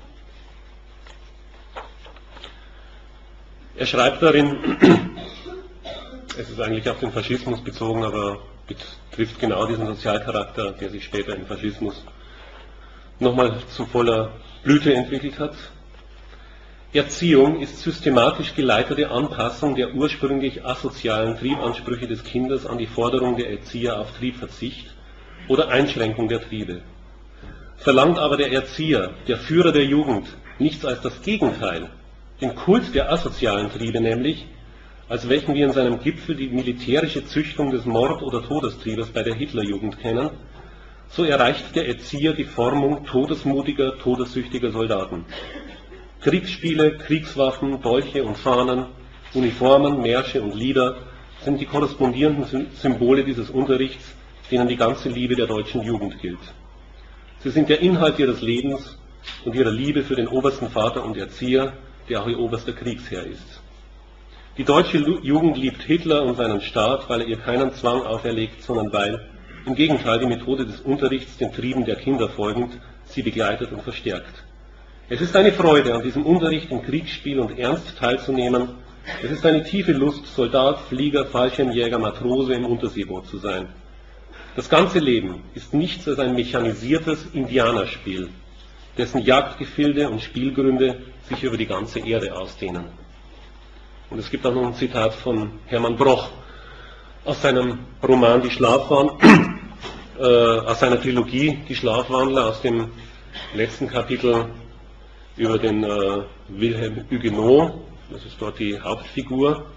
Er schreibt darin, es ist eigentlich auf den Faschismus bezogen, aber betrifft genau diesen Sozialcharakter, der sich später im Faschismus nochmal zu voller Blüte entwickelt hat. Erziehung ist systematisch geleitete Anpassung der ursprünglich asozialen Triebansprüche des Kindes an die Forderung der Erzieher auf Triebverzicht oder Einschränkung der Triebe. Verlangt aber der Erzieher, der Führer der Jugend, nichts als das Gegenteil, den Kult der asozialen Triebe nämlich, als welchen wir in seinem Gipfel die militärische Züchtung des Mord- oder Todestriebes bei der Hitlerjugend kennen, so erreicht der Erzieher die Formung todesmutiger, todessüchtiger Soldaten. Kriegsspiele, Kriegswaffen, Dolche und Fahnen, Uniformen, Märsche und Lieder sind die korrespondierenden Symbole dieses Unterrichts, denen die ganze Liebe der deutschen Jugend gilt. Sie sind der Inhalt ihres Lebens und ihrer Liebe für den obersten Vater und Erzieher, der auch ihr oberster Kriegsherr ist. Die deutsche Jugend liebt Hitler und seinen Staat, weil er ihr keinen Zwang auferlegt, sondern weil, im Gegenteil, die Methode des Unterrichts den Trieben der Kinder folgend, sie begleitet und verstärkt. Es ist eine Freude, an diesem Unterricht im Kriegsspiel und Ernst teilzunehmen. Es ist eine tiefe Lust, Soldat, Flieger, Fallschirmjäger, Matrose im Unterseeboot zu sein. Das ganze Leben ist nichts als ein mechanisiertes Indianerspiel, dessen Jagdgefilde und Spielgründe sich über die ganze Erde ausdehnen. Und es gibt auch noch ein Zitat von Hermann Broch aus seinem Roman Die Schlafwandler, äh, aus seiner Trilogie Die Schlafwandler, aus dem letzten Kapitel über den äh, Wilhelm Huguenot, das ist dort die Hauptfigur.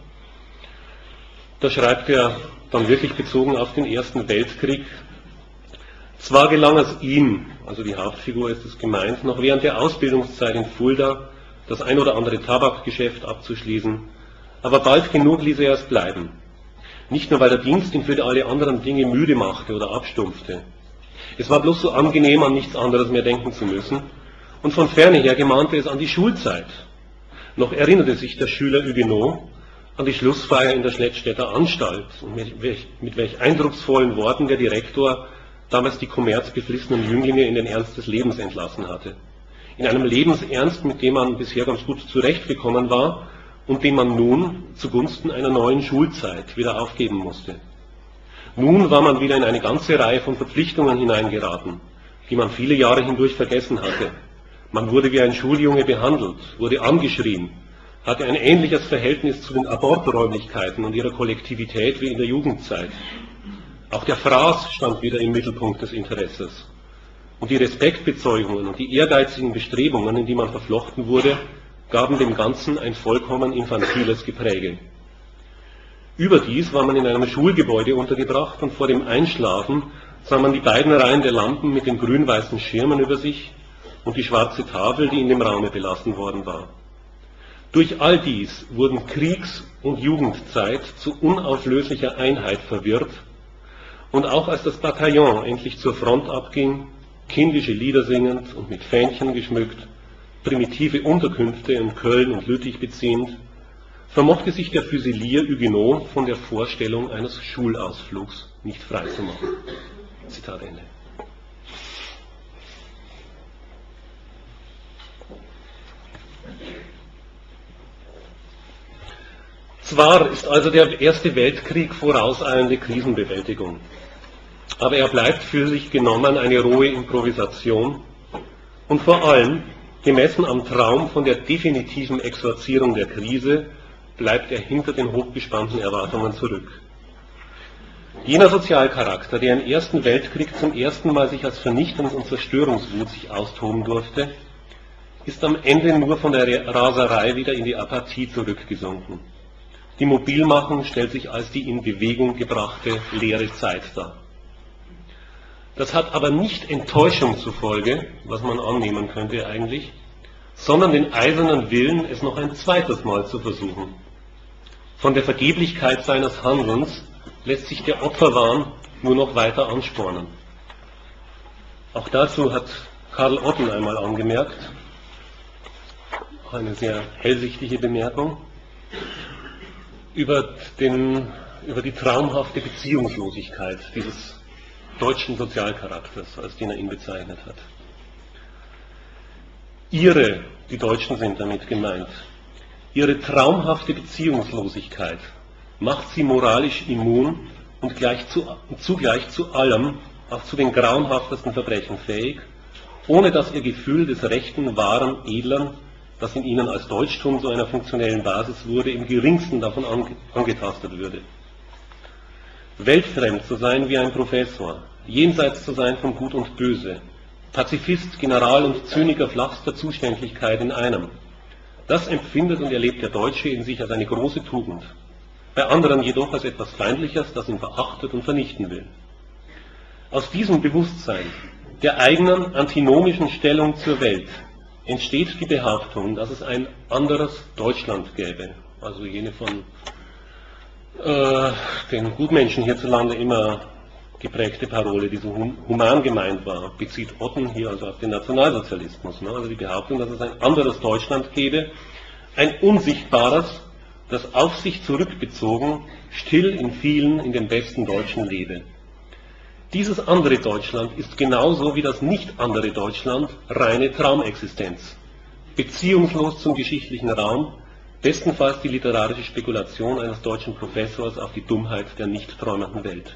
Da schreibt er dann wirklich bezogen auf den Ersten Weltkrieg: Zwar gelang es ihm, also die Hauptfigur ist es gemeint, noch während der Ausbildungszeit in Fulda das ein oder andere Tabakgeschäft abzuschließen, aber bald genug ließ er es bleiben. Nicht nur, weil der Dienst ihn für alle anderen Dinge müde machte oder abstumpfte. Es war bloß so angenehm, an nichts anderes mehr denken zu müssen, und von ferne her gemahnte es an die Schulzeit. Noch erinnerte sich der Schüler Huguenot an die Schlussfeier in der Schlettstädter Anstalt und mit welch, mit welch eindrucksvollen Worten der Direktor damals die kommerzbeflissenen Jünglinge in den Ernst des Lebens entlassen hatte. In einem Lebensernst, mit dem man bisher ganz gut zurechtgekommen war und den man nun zugunsten einer neuen Schulzeit wieder aufgeben musste. Nun war man wieder in eine ganze Reihe von Verpflichtungen hineingeraten, die man viele Jahre hindurch vergessen hatte. Man wurde wie ein Schuljunge behandelt, wurde angeschrien, hatte ein ähnliches Verhältnis zu den Aborträumlichkeiten und ihrer Kollektivität wie in der Jugendzeit. Auch der Fraß stand wieder im Mittelpunkt des Interesses. Und die Respektbezeugungen und die ehrgeizigen Bestrebungen, in die man verflochten wurde, gaben dem Ganzen ein vollkommen infantiles Gepräge. Überdies war man in einem Schulgebäude untergebracht und vor dem Einschlafen sah man die beiden Reihen der Lampen mit den grün-weißen Schirmen über sich und die schwarze Tafel, die in dem Raume belassen worden war. Durch all dies wurden Kriegs- und Jugendzeit zu unauflöslicher Einheit verwirrt, und auch als das Bataillon endlich zur Front abging, kindische Lieder singend und mit Fähnchen geschmückt, primitive Unterkünfte in Köln und Lüttich beziehend, vermochte sich der Füsilier Huguenot von der Vorstellung eines Schulausflugs nicht freizumachen. Zitat Ende. Zwar ist also der Erste Weltkrieg vorauseilende Krisenbewältigung, aber er bleibt für sich genommen eine rohe Improvisation und vor allem, gemessen am Traum von der definitiven Exorzierung der Krise, bleibt er hinter den hochgespannten Erwartungen zurück. Jener Sozialcharakter, der im Ersten Weltkrieg zum ersten Mal sich als Vernichtungs- und Zerstörungswut sich austoben durfte, ist am Ende nur von der Raserei wieder in die Apathie zurückgesunken. Die Mobilmachung stellt sich als die in Bewegung gebrachte leere Zeit dar. Das hat aber nicht Enttäuschung zur Folge, was man annehmen könnte eigentlich, sondern den eisernen Willen, es noch ein zweites Mal zu versuchen. Von der Vergeblichkeit seines Handelns lässt sich der Opferwahn nur noch weiter anspornen. Auch dazu hat Karl Otten einmal angemerkt, auch eine sehr hellsichtige Bemerkung, über, den, über die traumhafte Beziehungslosigkeit dieses deutschen Sozialcharakters, als den er ihn bezeichnet hat. Ihre, die Deutschen sind damit gemeint, ihre traumhafte Beziehungslosigkeit macht sie moralisch immun und gleich zu, zugleich zu allem, auch zu den grauenhaftesten Verbrechen fähig, ohne dass ihr Gefühl des rechten, wahren, edlen, das in ihnen als Deutschtum zu einer funktionellen Basis wurde, im geringsten davon ange angetastet würde. Weltfremd zu sein wie ein Professor, jenseits zu sein von Gut und Böse, Pazifist, General und Zyniker flachster Zuständigkeit in einem, das empfindet und erlebt der Deutsche in sich als eine große Tugend, bei anderen jedoch als etwas Feindliches, das ihn verachtet und vernichten will. Aus diesem Bewusstsein der eigenen antinomischen Stellung zur Welt entsteht die Behauptung, dass es ein anderes Deutschland gäbe, also jene von äh, den Gutmenschen hierzulande immer geprägte Parole, die so human gemeint war, bezieht Otten hier also auf den Nationalsozialismus. Ne? Also die Behauptung, dass es ein anderes Deutschland gäbe, ein unsichtbares, das auf sich zurückbezogen, still in vielen, in den besten Deutschen lebe. Dieses andere Deutschland ist genauso wie das nicht andere Deutschland reine Traumexistenz, beziehungslos zum geschichtlichen Raum, bestenfalls die literarische Spekulation eines deutschen Professors auf die Dummheit der nicht träumenden Welt.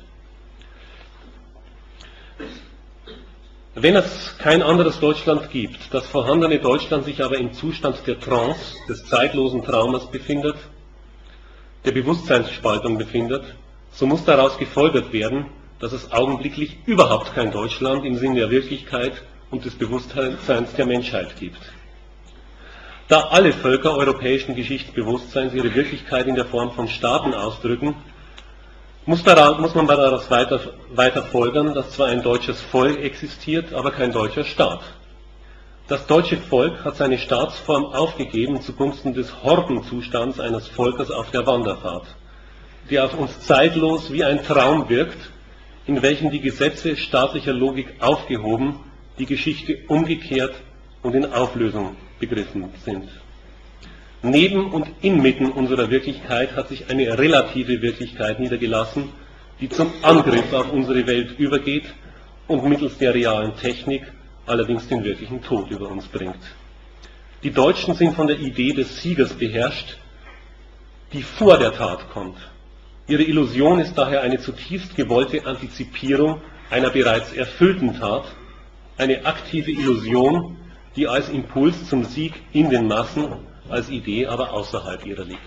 Wenn es kein anderes Deutschland gibt, das vorhandene Deutschland sich aber im Zustand der Trance, des zeitlosen Traumes befindet, der Bewusstseinsspaltung befindet, so muss daraus gefolgert werden, dass es augenblicklich überhaupt kein Deutschland im Sinn der Wirklichkeit und des Bewusstseins der Menschheit gibt. Da alle Völker europäischen Geschichtsbewusstseins ihre Wirklichkeit in der Form von Staaten ausdrücken, muss, daraus, muss man daraus weiter, weiter folgern, dass zwar ein deutsches Volk existiert, aber kein deutscher Staat. Das deutsche Volk hat seine Staatsform aufgegeben zugunsten des Hordenzustands eines Volkes auf der Wanderfahrt, der auf uns zeitlos wie ein Traum wirkt, in welchem die Gesetze staatlicher Logik aufgehoben, die Geschichte umgekehrt und in Auflösung begriffen sind. Neben und inmitten unserer Wirklichkeit hat sich eine relative Wirklichkeit niedergelassen, die zum Angriff auf unsere Welt übergeht und mittels der realen Technik allerdings den wirklichen Tod über uns bringt. Die Deutschen sind von der Idee des Siegers beherrscht, die vor der Tat kommt. Ihre Illusion ist daher eine zutiefst gewollte Antizipierung einer bereits erfüllten Tat, eine aktive Illusion, die als Impuls zum Sieg in den Massen, als Idee aber außerhalb ihrer liegt.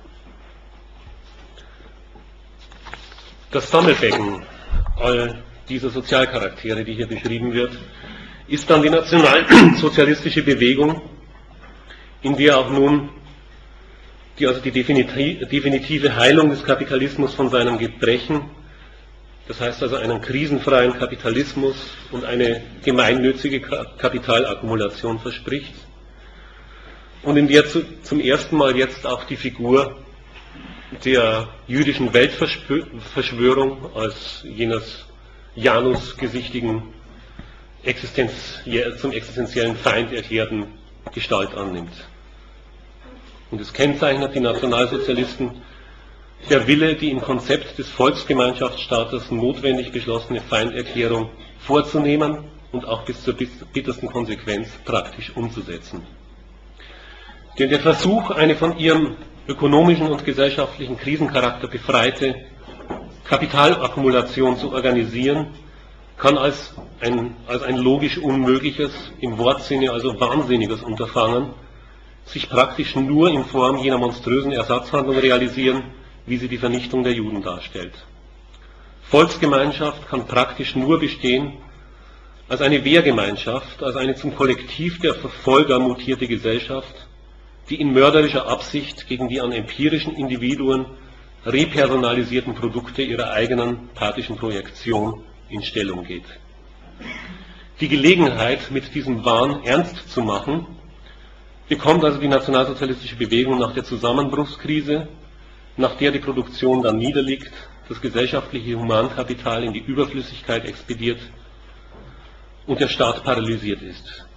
Das Sammelbecken all dieser Sozialcharaktere, die hier beschrieben wird, ist dann die nationalsozialistische Bewegung, in der auch nun die also die definitive Heilung des Kapitalismus von seinem Gebrechen, das heißt also einen krisenfreien Kapitalismus und eine gemeinnützige Kapitalakkumulation verspricht und in der zu, zum ersten Mal jetzt auch die Figur der jüdischen Weltverschwörung als jenes janusgesichtigen Existenz, zum existenziellen Feind erklärten Gestalt annimmt. Und es kennzeichnet die Nationalsozialisten der Wille, die im Konzept des Volksgemeinschaftsstaates notwendig beschlossene Feinderklärung vorzunehmen und auch bis zur bittersten Konsequenz praktisch umzusetzen. Denn der Versuch, eine von ihrem ökonomischen und gesellschaftlichen Krisencharakter befreite Kapitalakkumulation zu organisieren, kann als ein, als ein logisch unmögliches, im Wortsinne also wahnsinniges Unterfangen, sich praktisch nur in Form jener monströsen Ersatzhandlung realisieren, wie sie die Vernichtung der Juden darstellt. Volksgemeinschaft kann praktisch nur bestehen als eine Wehrgemeinschaft, als eine zum Kollektiv der Verfolger mutierte Gesellschaft, die in mörderischer Absicht gegen die an empirischen Individuen repersonalisierten Produkte ihrer eigenen pathischen Projektion in Stellung geht. Die Gelegenheit, mit diesem Wahn ernst zu machen, bekommt also die nationalsozialistische Bewegung nach der Zusammenbruchskrise, nach der die Produktion dann niederliegt, das gesellschaftliche Humankapital in die Überflüssigkeit expediert und der Staat paralysiert ist.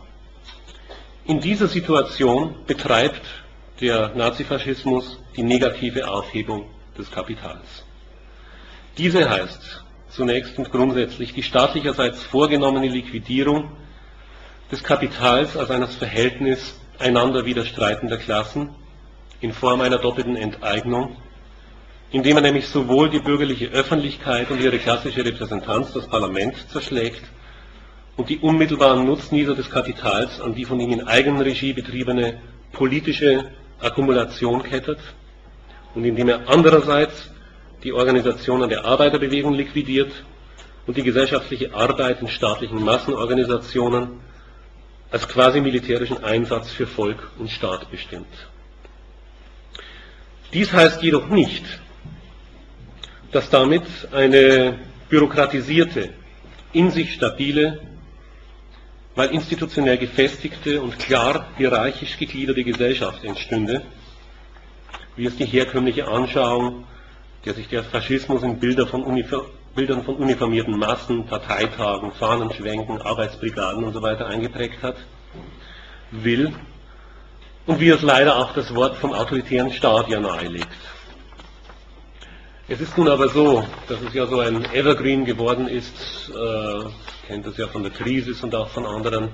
In dieser Situation betreibt der Nazifaschismus die negative Aufhebung des Kapitals. Diese heißt zunächst und grundsätzlich die staatlicherseits vorgenommene Liquidierung des Kapitals als eines Verhältnis einander widerstreitender Klassen in Form einer doppelten Enteignung, indem er nämlich sowohl die bürgerliche Öffentlichkeit und ihre klassische Repräsentanz, das Parlament, zerschlägt und die unmittelbaren Nutznießer des Kapitals an die von ihm in Eigenregie betriebene politische Akkumulation kettet und indem er andererseits die Organisationen der Arbeiterbewegung liquidiert und die gesellschaftliche Arbeit in staatlichen Massenorganisationen als quasi militärischen Einsatz für Volk und Staat bestimmt. Dies heißt jedoch nicht, dass damit eine bürokratisierte, in sich stabile, weil institutionell gefestigte und klar hierarchisch gegliederte Gesellschaft entstünde, wie es die herkömmliche Anschauung, der sich der Faschismus in Bilder von Uniform, Bildern von uniformierten Massen, Parteitagen, Fahnenschwenken, Arbeitsbrigaden und so weiter eingeprägt hat, will und wie es leider auch das Wort vom autoritären Staat ja nahelegt. Es ist nun aber so, dass es ja so ein Evergreen geworden ist, äh, kennt das ja von der Krisis und auch von anderen,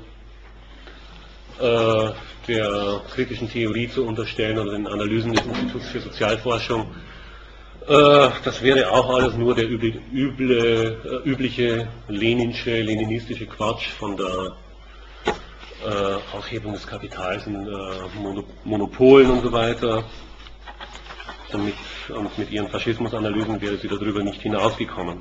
äh, der kritischen Theorie zu unterstellen oder den Analysen des Instituts für Sozialforschung. Äh, das wäre auch alles nur der üble, üble, äh, übliche leninsche, leninistische Quatsch von der äh, Aufhebung des Kapitals in äh, Monopolen und so weiter. Damit, und mit ihren Faschismusanalysen wäre sie darüber nicht hinausgekommen.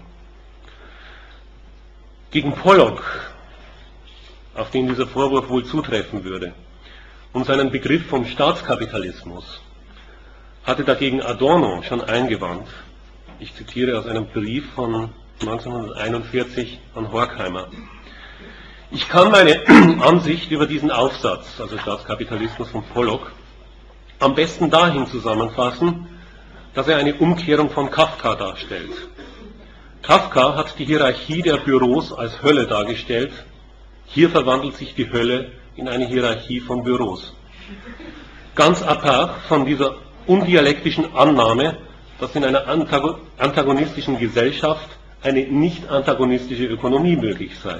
Gegen Pollock, auf den dieser Vorwurf wohl zutreffen würde, und seinen Begriff vom Staatskapitalismus, hatte dagegen Adorno schon eingewandt. Ich zitiere aus einem Brief von neunzehnhunderteinundvierzig an Horkheimer. Ich kann meine Ansicht über diesen Aufsatz, also Staatskapitalismus von Pollock, am besten dahin zusammenfassen, dass er eine Umkehrung von Kafka darstellt. Kafka hat die Hierarchie der Büros als Hölle dargestellt. Hier verwandelt sich die Hölle in eine Hierarchie von Büros. Ganz apart von dieser undialektischen Annahme, dass in einer antagonistischen Gesellschaft eine nicht antagonistische Ökonomie möglich sei.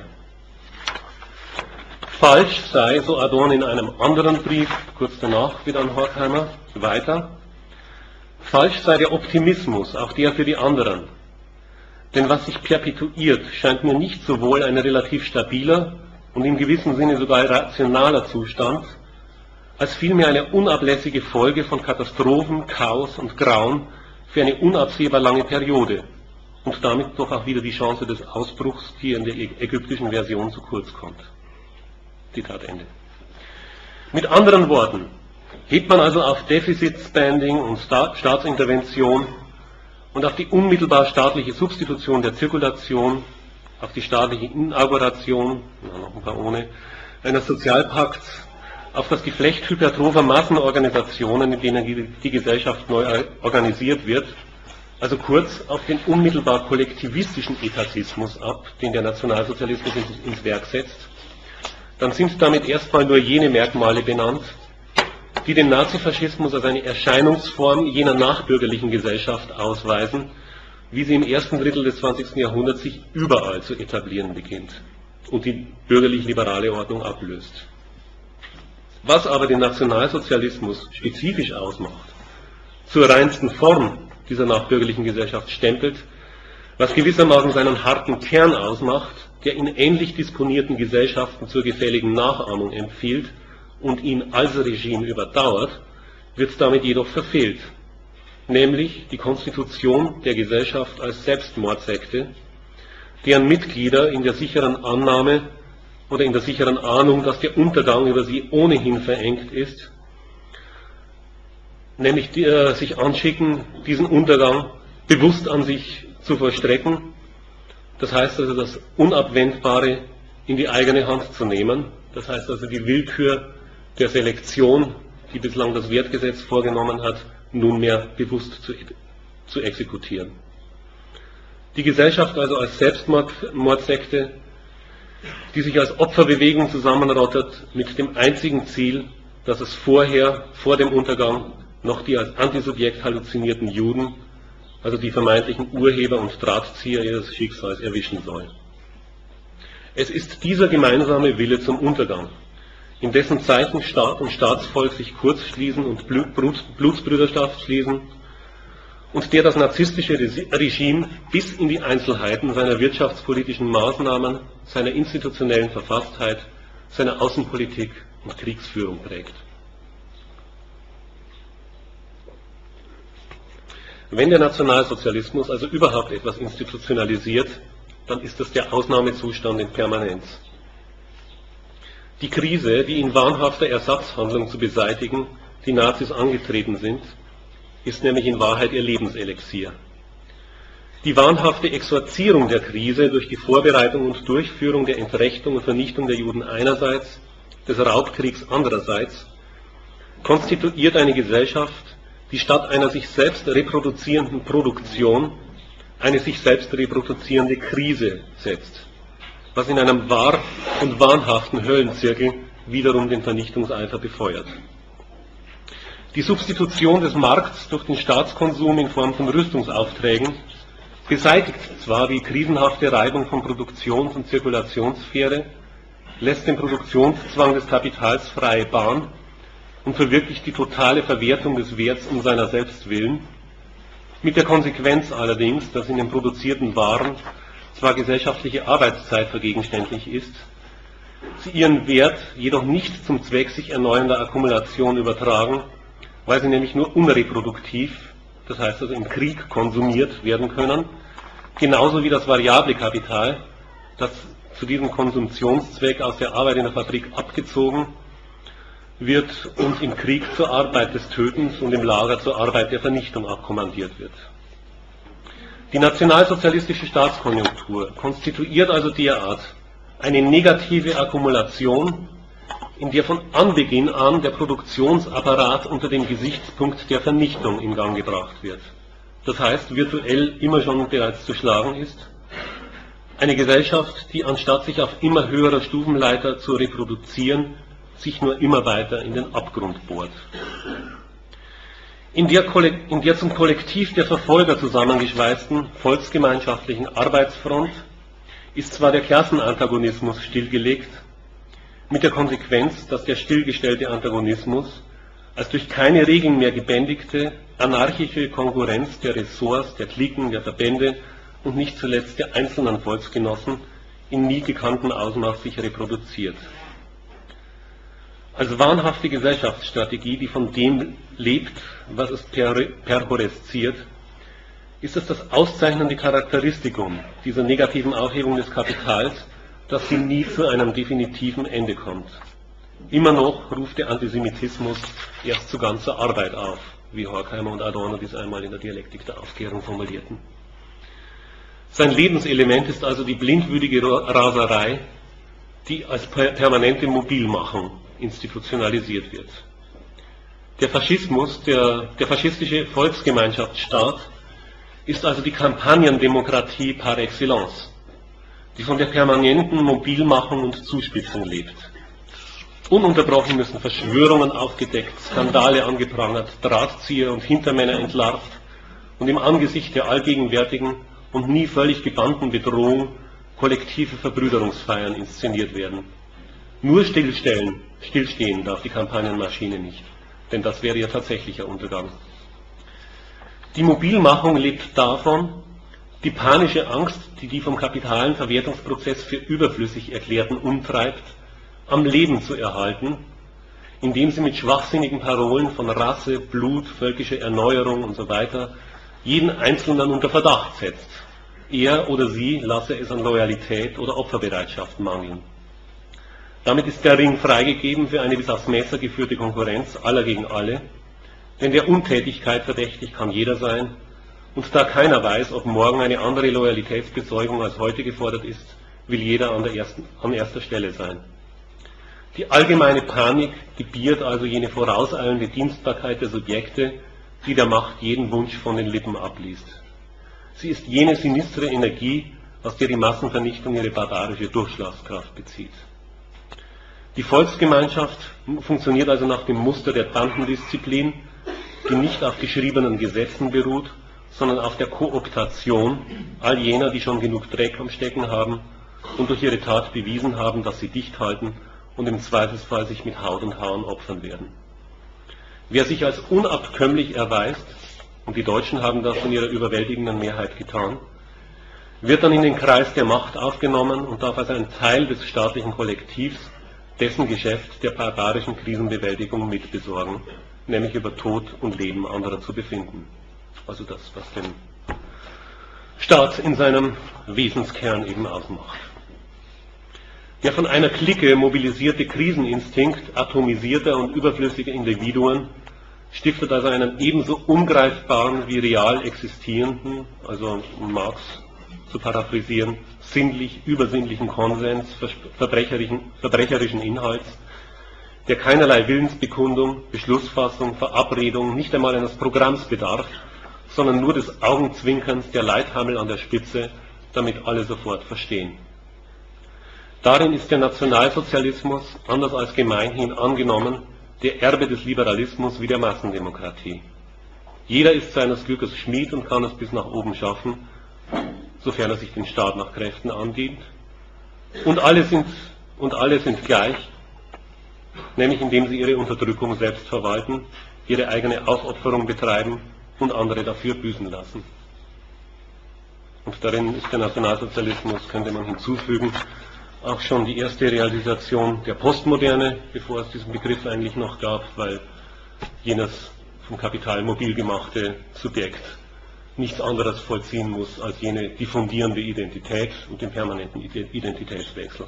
Falsch sei, so Adorno in einem anderen Brief, kurz danach wieder an Horkheimer, weiter, falsch sei der Optimismus, auch der für die anderen. Denn was sich perpetuiert, scheint mir nicht sowohl ein relativ stabiler und im gewissen Sinne sogar rationaler Zustand, als vielmehr eine unablässige Folge von Katastrophen, Chaos und Grauen für eine unabsehbar lange Periode und damit doch auch wieder die Chance des Ausbruchs, die in der ägyptischen Version zu kurz kommt. Zitat Ende. Mit anderen Worten, hebt man also auf Deficit Spending und Staatsintervention und auf die unmittelbar staatliche Substitution der Zirkulation, auf die staatliche Inauguration, ja, noch ein paar ohne, eines Sozialpakts, auf das Geflecht hypertropher Massenorganisationen, in denen die, die Gesellschaft neu organisiert wird, also kurz auf den unmittelbar kollektivistischen Etatismus ab, den der Nationalsozialismus ins, ins Werk setzt, dann sind damit erstmal nur jene Merkmale benannt, die den Nazifaschismus als eine Erscheinungsform jener nachbürgerlichen Gesellschaft ausweisen, wie sie im ersten Drittel des zwanzigsten Jahrhunderts sich überall zu etablieren beginnt und die bürgerlich-liberale Ordnung ablöst. Was aber den Nationalsozialismus spezifisch ausmacht, zur reinsten Form dieser nachbürgerlichen Gesellschaft stempelt, was gewissermaßen seinen harten Kern ausmacht, der in ähnlich disponierten Gesellschaften zur gefälligen Nachahmung empfiehlt und ihn als Regime überdauert, wird damit jedoch verfehlt, nämlich die Konstitution der Gesellschaft als Selbstmordsekte, deren Mitglieder in der sicheren Annahme oder in der sicheren Ahnung, dass der Untergang über sie ohnehin verengt ist, nämlich die, äh, sich anschicken, diesen Untergang bewusst an sich zu vollstrecken. Das heißt also, das Unabwendbare in die eigene Hand zu nehmen. Das heißt also, die Willkür der Selektion, die bislang das Wertgesetz vorgenommen hat, nunmehr bewusst zu, zu exekutieren. Die Gesellschaft also als Selbstmordsekte, die sich als Opferbewegung zusammenrottet mit dem einzigen Ziel, dass es vorher, vor dem Untergang, noch die als Antisubjekt halluzinierten Juden, also die vermeintlichen Urheber und Drahtzieher ihres Schicksals, erwischen soll. Es ist dieser gemeinsame Wille zum Untergang, in dessen Zeichen Staat und Staatsvolk sich kurzschließen und Blutsbrüderschaft schließen und der das narzisstische Regime bis in die Einzelheiten seiner wirtschaftspolitischen Maßnahmen, seiner institutionellen Verfasstheit, seiner Außenpolitik und Kriegsführung prägt. Wenn der Nationalsozialismus also überhaupt etwas institutionalisiert, dann ist das der Ausnahmezustand in Permanenz. Die Krise, die in wahnhafter Ersatzhandlung zu beseitigen die Nazis angetreten sind, ist nämlich in Wahrheit ihr Lebenselixier. Die wahnhafte Exorzierung der Krise durch die Vorbereitung und Durchführung der Entrechtung und Vernichtung der Juden einerseits, des Raubkriegs andererseits, konstituiert eine Gesellschaft, die statt einer sich selbst reproduzierenden Produktion eine sich selbst reproduzierende Krise setzt, was in einem wahr und wahnhaften Höllenzirkel wiederum den Vernichtungseifer befeuert. Die Substitution des Markts durch den Staatskonsum in Form von Rüstungsaufträgen beseitigt zwar die krisenhafte Reibung von Produktions- und Zirkulationssphäre, lässt dem Produktionszwang des Kapitals freie Bahn und verwirklicht die totale Verwertung des Werts um seiner selbst willen, mit der Konsequenz allerdings, dass in den produzierten Waren zwar gesellschaftliche Arbeitszeit vergegenständlich ist, sie ihren Wert jedoch nicht zum Zweck sich erneuernder Akkumulation übertragen, weil sie nämlich nur unreproduktiv, das heißt also im Krieg konsumiert werden können, genauso wie das variable Kapital, das zu diesem Konsumtionszweck aus der Arbeit in der Fabrik abgezogen wird und im Krieg zur Arbeit des Tötens und im Lager zur Arbeit der Vernichtung abkommandiert wird. Die nationalsozialistische Staatskonjunktur konstituiert also derart eine negative Akkumulation, in der von Anbeginn an der Produktionsapparat unter dem Gesichtspunkt der Vernichtung in Gang gebracht wird. Das heißt, virtuell immer schon bereits zu schlagen ist. Eine Gesellschaft, die anstatt sich auf immer höherer Stufenleiter zu reproduzieren, sich nur immer weiter in den Abgrund bohrt. In der, in der zum Kollektiv der Verfolger zusammengeschweißten volksgemeinschaftlichen Arbeitsfront ist zwar der Klassenantagonismus stillgelegt, mit der Konsequenz, dass der stillgestellte Antagonismus als durch keine Regeln mehr gebändigte, anarchische Konkurrenz der Ressorts, der Cliquen, der Verbände und nicht zuletzt der einzelnen Volksgenossen in nie gekanntem Ausmaß sich reproduziert. Als wahnhafte Gesellschaftsstrategie, die von dem lebt, was es perhoresziert, ist es das auszeichnende Charakteristikum dieser negativen Aufhebung des Kapitals, dass sie nie zu einem definitiven Ende kommt. Immer noch ruft der Antisemitismus erst zu ganzer Arbeit auf, wie Horkheimer und Adorno dies einmal in der Dialektik der Aufklärung formulierten. Sein Lebenselement ist also die blindwütige Raserei, die als permanente Mobilmachung institutionalisiert wird. Der Faschismus, der, der faschistische Volksgemeinschaftsstaat, ist also die Kampagnendemokratie par excellence, die von der permanenten Mobilmachung und Zuspitzung lebt. Ununterbrochen müssen Verschwörungen aufgedeckt, Skandale angeprangert, Drahtzieher und Hintermänner entlarvt und im Angesicht der allgegenwärtigen und nie völlig gebannten Bedrohung kollektive Verbrüderungsfeiern inszeniert werden. Nur stillstellen, stillstehen darf die Kampagnenmaschine nicht, denn das wäre ihr tatsächlicher Untergang. Die Mobilmachung lebt davon, die panische Angst, die die vom kapitalen Verwertungsprozess für überflüssig erklärten umtreibt, am Leben zu erhalten, indem sie mit schwachsinnigen Parolen von Rasse, Blut, völkischer Erneuerung und so weiter jeden Einzelnen unter Verdacht setzt. Er oder sie lasse es an Loyalität oder Opferbereitschaft mangeln. Damit ist der Ring freigegeben für eine bis aufs Messer geführte Konkurrenz aller gegen alle, denn der Untätigkeit verdächtig kann jeder sein, und da keiner weiß, ob morgen eine andere Loyalitätsbezeugung als heute gefordert ist, will jeder an, der ersten, an erster Stelle sein. Die allgemeine Panik gebiert also jene vorauseilende Dienstbarkeit der Subjekte, die der Macht jeden Wunsch von den Lippen abliest. Sie ist jene sinistre Energie, aus der die Massenvernichtung ihre barbarische Durchschlagskraft bezieht. Die Volksgemeinschaft funktioniert also nach dem Muster der Bandendisziplin, die nicht auf geschriebenen Gesetzen beruht, sondern auf der Kooptation all jener, die schon genug Dreck am Stecken haben und durch ihre Tat bewiesen haben, dass sie dicht halten und im Zweifelsfall sich mit Haut und Haaren opfern werden. Wer sich als unabkömmlich erweist, und die Deutschen haben das in ihrer überwältigenden Mehrheit getan, wird dann in den Kreis der Macht aufgenommen und darf als ein Teil des staatlichen Kollektivs dessen Geschäft der barbarischen Krisenbewältigung mitbesorgen, nämlich über Tod und Leben anderer zu befinden. Also das, was den Staat in seinem Wesenskern eben ausmacht. Der von einer Clique mobilisierte Kriseninstinkt atomisierter und überflüssiger Individuen stiftet also einen ebenso ungreifbaren wie real existierenden, also Marx zu paraphrasieren, sinnlich übersinnlichen Konsens verbrecherischen, verbrecherischen Inhalts, der keinerlei Willensbekundung, Beschlussfassung, Verabredung, nicht einmal eines Programms bedarf, sondern nur des Augenzwinkerns der Leithammel an der Spitze, damit alle sofort verstehen. Darin ist der Nationalsozialismus, anders als gemeinhin angenommen, der Erbe des Liberalismus wie der Massendemokratie. Jeder ist seines Glückes Schmied und kann es bis nach oben schaffen, sofern er sich dem Staat nach Kräften andient. Und alle sind, und alle sind gleich, nämlich indem sie ihre Unterdrückung selbst verwalten, ihre eigene Aufopferung betreiben und andere dafür büßen lassen. Und darin ist der Nationalsozialismus, könnte man hinzufügen, auch schon die erste Realisation der Postmoderne, bevor es diesen Begriff eigentlich noch gab, weil jenes vom Kapital mobil gemachte Subjekt nichts anderes vollziehen muss als jene diffundierende Identität und den permanenten Identitätswechsel.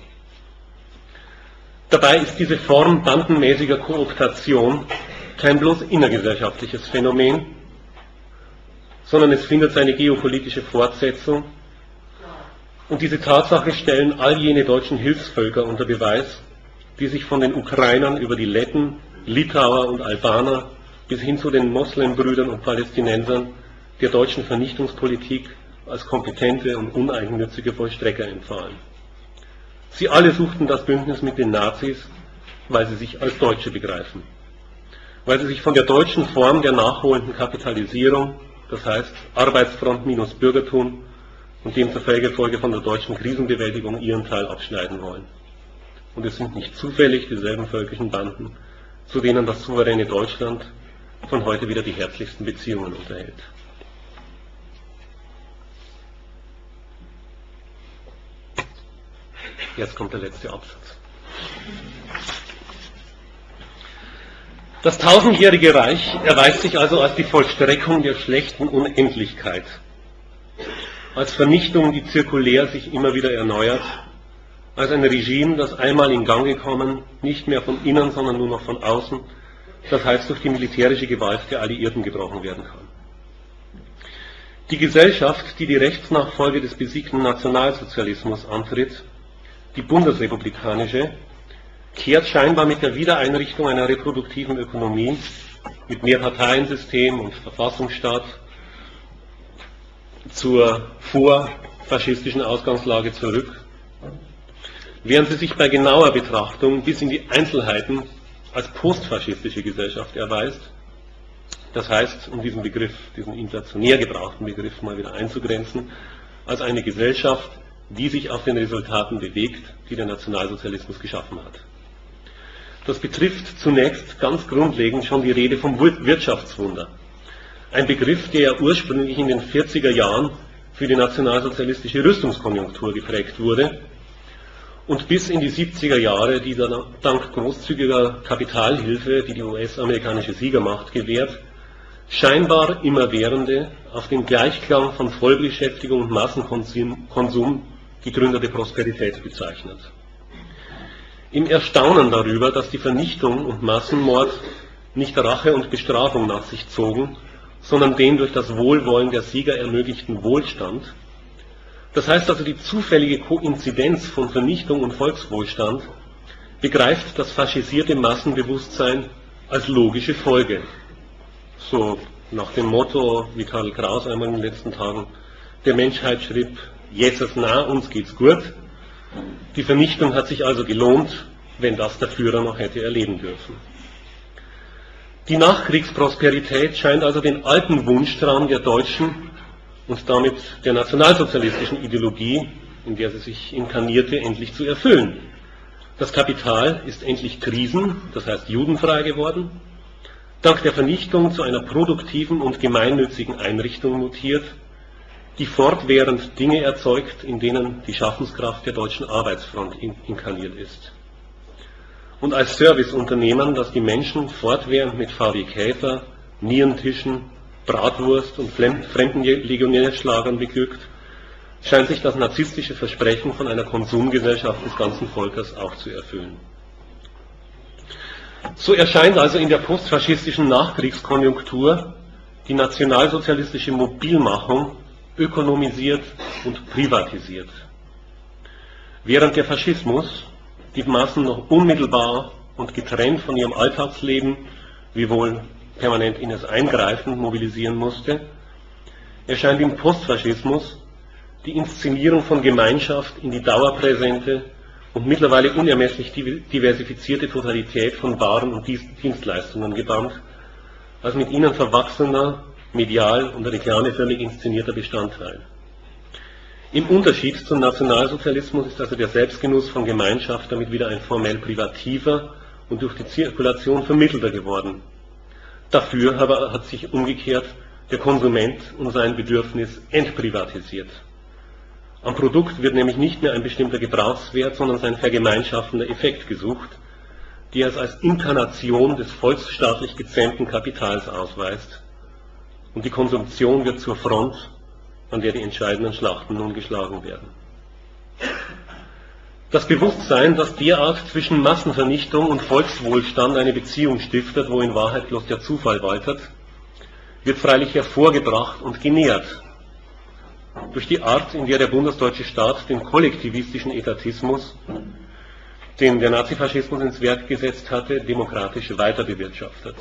Dabei ist diese Form bandenmäßiger Kooptation kein bloß innergesellschaftliches Phänomen, sondern es findet seine geopolitische Fortsetzung. Und diese Tatsache stellen all jene deutschen Hilfsvölker unter Beweis, die sich von den Ukrainern über die Letten, Litauer und Albaner bis hin zu den Moslembrüdern und Palästinensern der deutschen Vernichtungspolitik als kompetente und uneigennützige Vollstrecker empfahlen. Sie alle suchten das Bündnis mit den Nazis, weil sie sich als Deutsche begreifen, weil sie sich von der deutschen Form der nachholenden Kapitalisierung, das heißt Arbeitsfront minus Bürgertum, und demzufolge Folge von der deutschen Krisenbewältigung ihren Teil abschneiden wollen. Und es sind nicht zufällig dieselben völkischen Banden, zu denen das souveräne Deutschland von heute wieder die herzlichsten Beziehungen unterhält. Jetzt kommt der letzte Absatz. Das tausendjährige Reich erweist sich also als die Vollstreckung der schlechten Unendlichkeit, als Vernichtung, die zirkulär sich immer wieder erneuert, als ein Regime, das einmal in Gang gekommen, nicht mehr von innen, sondern nur noch von außen, das heißt durch die militärische Gewalt der Alliierten gebrochen werden kann. Die Gesellschaft, die die Rechtsnachfolge des besiegten Nationalsozialismus antritt, die bundesrepublikanische, kehrt scheinbar mit der Wiedereinrichtung einer reproduktiven Ökonomie, mit Mehrparteiensystem und Verfassungsstaat, zur vorfaschistischen Ausgangslage zurück, während sie sich bei genauer Betrachtung bis in die Einzelheiten als postfaschistische Gesellschaft erweist. Das heißt, um diesen Begriff, diesen inflationär gebrauchten Begriff mal wieder einzugrenzen, als eine Gesellschaft, die sich auf den Resultaten bewegt, die der Nationalsozialismus geschaffen hat. Das betrifft zunächst ganz grundlegend schon die Rede vom Wirtschaftswunder. Ein Begriff, der ja ursprünglich in den vierziger Jahren für die nationalsozialistische Rüstungskonjunktur geprägt wurde und bis in die siebziger Jahre, die dann dank großzügiger Kapitalhilfe, die die U S-amerikanische Siegermacht gewährt, scheinbar immerwährende, auf den Gleichklang von Vollbeschäftigung und Massenkonsum gegründete Prosperität bezeichnet. Im Erstaunen darüber, dass die Vernichtung und Massenmord nicht Rache und Bestrafung nach sich zogen, sondern den durch das Wohlwollen der Sieger ermöglichten Wohlstand. Das heißt also, die zufällige Koinzidenz von Vernichtung und Volkswohlstand begreift das faschisierte Massenbewusstsein als logische Folge. So nach dem Motto, wie Karl Kraus einmal in den letzten Tagen der Menschheit schrieb, jetzt ist nah, uns geht's gut. Die Vernichtung hat sich also gelohnt, wenn das der Führer noch hätte erleben dürfen. Die Nachkriegsprosperität scheint also den alten Wunschtraum der deutschen und damit der nationalsozialistischen Ideologie, in der sie sich inkarnierte, endlich zu erfüllen. Das Kapital ist endlich krisen-, das heißt judenfrei geworden, dank der Vernichtung zu einer produktiven und gemeinnützigen Einrichtung mutiert, die fortwährend Dinge erzeugt, in denen die Schaffenskraft der deutschen Arbeitsfront inkarniert ist. Und als Serviceunternehmen, das die Menschen fortwährend mit V W Käfer, Nierentischen, Bratwurst und Fremdenlegionärschlagern beglückt, scheint sich das narzisstische Versprechen von einer Konsumgesellschaft des ganzen Volkes auch zu erfüllen. So erscheint also in der postfaschistischen Nachkriegskonjunktur die nationalsozialistische Mobilmachung ökonomisiert und privatisiert. Während der Faschismus die Massen noch unmittelbar und getrennt von ihrem Alltagsleben, wiewohl permanent in es eingreifen, mobilisieren musste, erscheint im Postfaschismus die Inszenierung von Gemeinschaft in die dauerpräsente und mittlerweile unermesslich diversifizierte Totalität von Waren und Dienstleistungen gebannt, als mit ihnen verwachsener, medial und reklameförmig inszenierter Bestandteil. Im Unterschied zum Nationalsozialismus ist also der Selbstgenuss von Gemeinschaft damit wieder ein formell privativer und durch die Zirkulation vermittelter geworden. Dafür aber hat sich umgekehrt der Konsument und sein Bedürfnis entprivatisiert. Am Produkt wird nämlich nicht mehr ein bestimmter Gebrauchswert, sondern sein vergemeinschaftender Effekt gesucht, der es als Inkarnation des volksstaatlich gezähmten Kapitals ausweist. Und die Konsumtion wird zur Front, an der die entscheidenden Schlachten nun geschlagen werden. Das Bewusstsein, dass derart zwischen Massenvernichtung und Volkswohlstand eine Beziehung stiftet, wo in Wahrheit bloß der Zufall waltet, wird freilich hervorgebracht und genährt durch die Art, in der der bundesdeutsche Staat den kollektivistischen Etatismus, den der Nazifaschismus ins Werk gesetzt hatte, demokratisch weiter bewirtschaftet.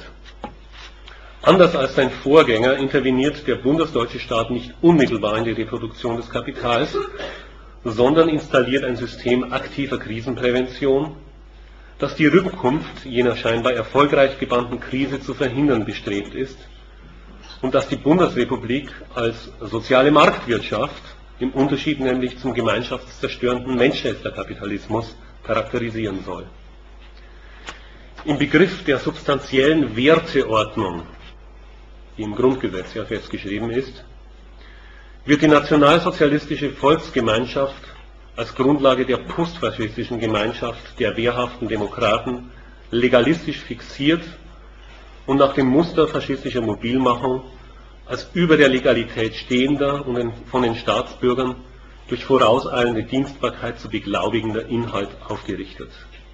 Anders als sein Vorgänger interveniert der bundesdeutsche Staat nicht unmittelbar in die Reproduktion des Kapitals, sondern installiert ein System aktiver Krisenprävention, das die Rückkunft jener scheinbar erfolgreich gebannten Krise zu verhindern bestrebt ist und das die Bundesrepublik als soziale Marktwirtschaft, im Unterschied nämlich zum gemeinschaftszerstörenden Manchester-Kapitalismus, charakterisieren soll. Im Begriff der substanziellen Werteordnung, die im Grundgesetz ja festgeschrieben ist, wird die nationalsozialistische Volksgemeinschaft als Grundlage der postfaschistischen Gemeinschaft der wehrhaften Demokraten legalistisch fixiert und nach dem Muster faschistischer Mobilmachung als über der Legalität stehender und von den Staatsbürgern durch vorauseilende Dienstbarkeit zu beglaubigender Inhalt aufgerichtet.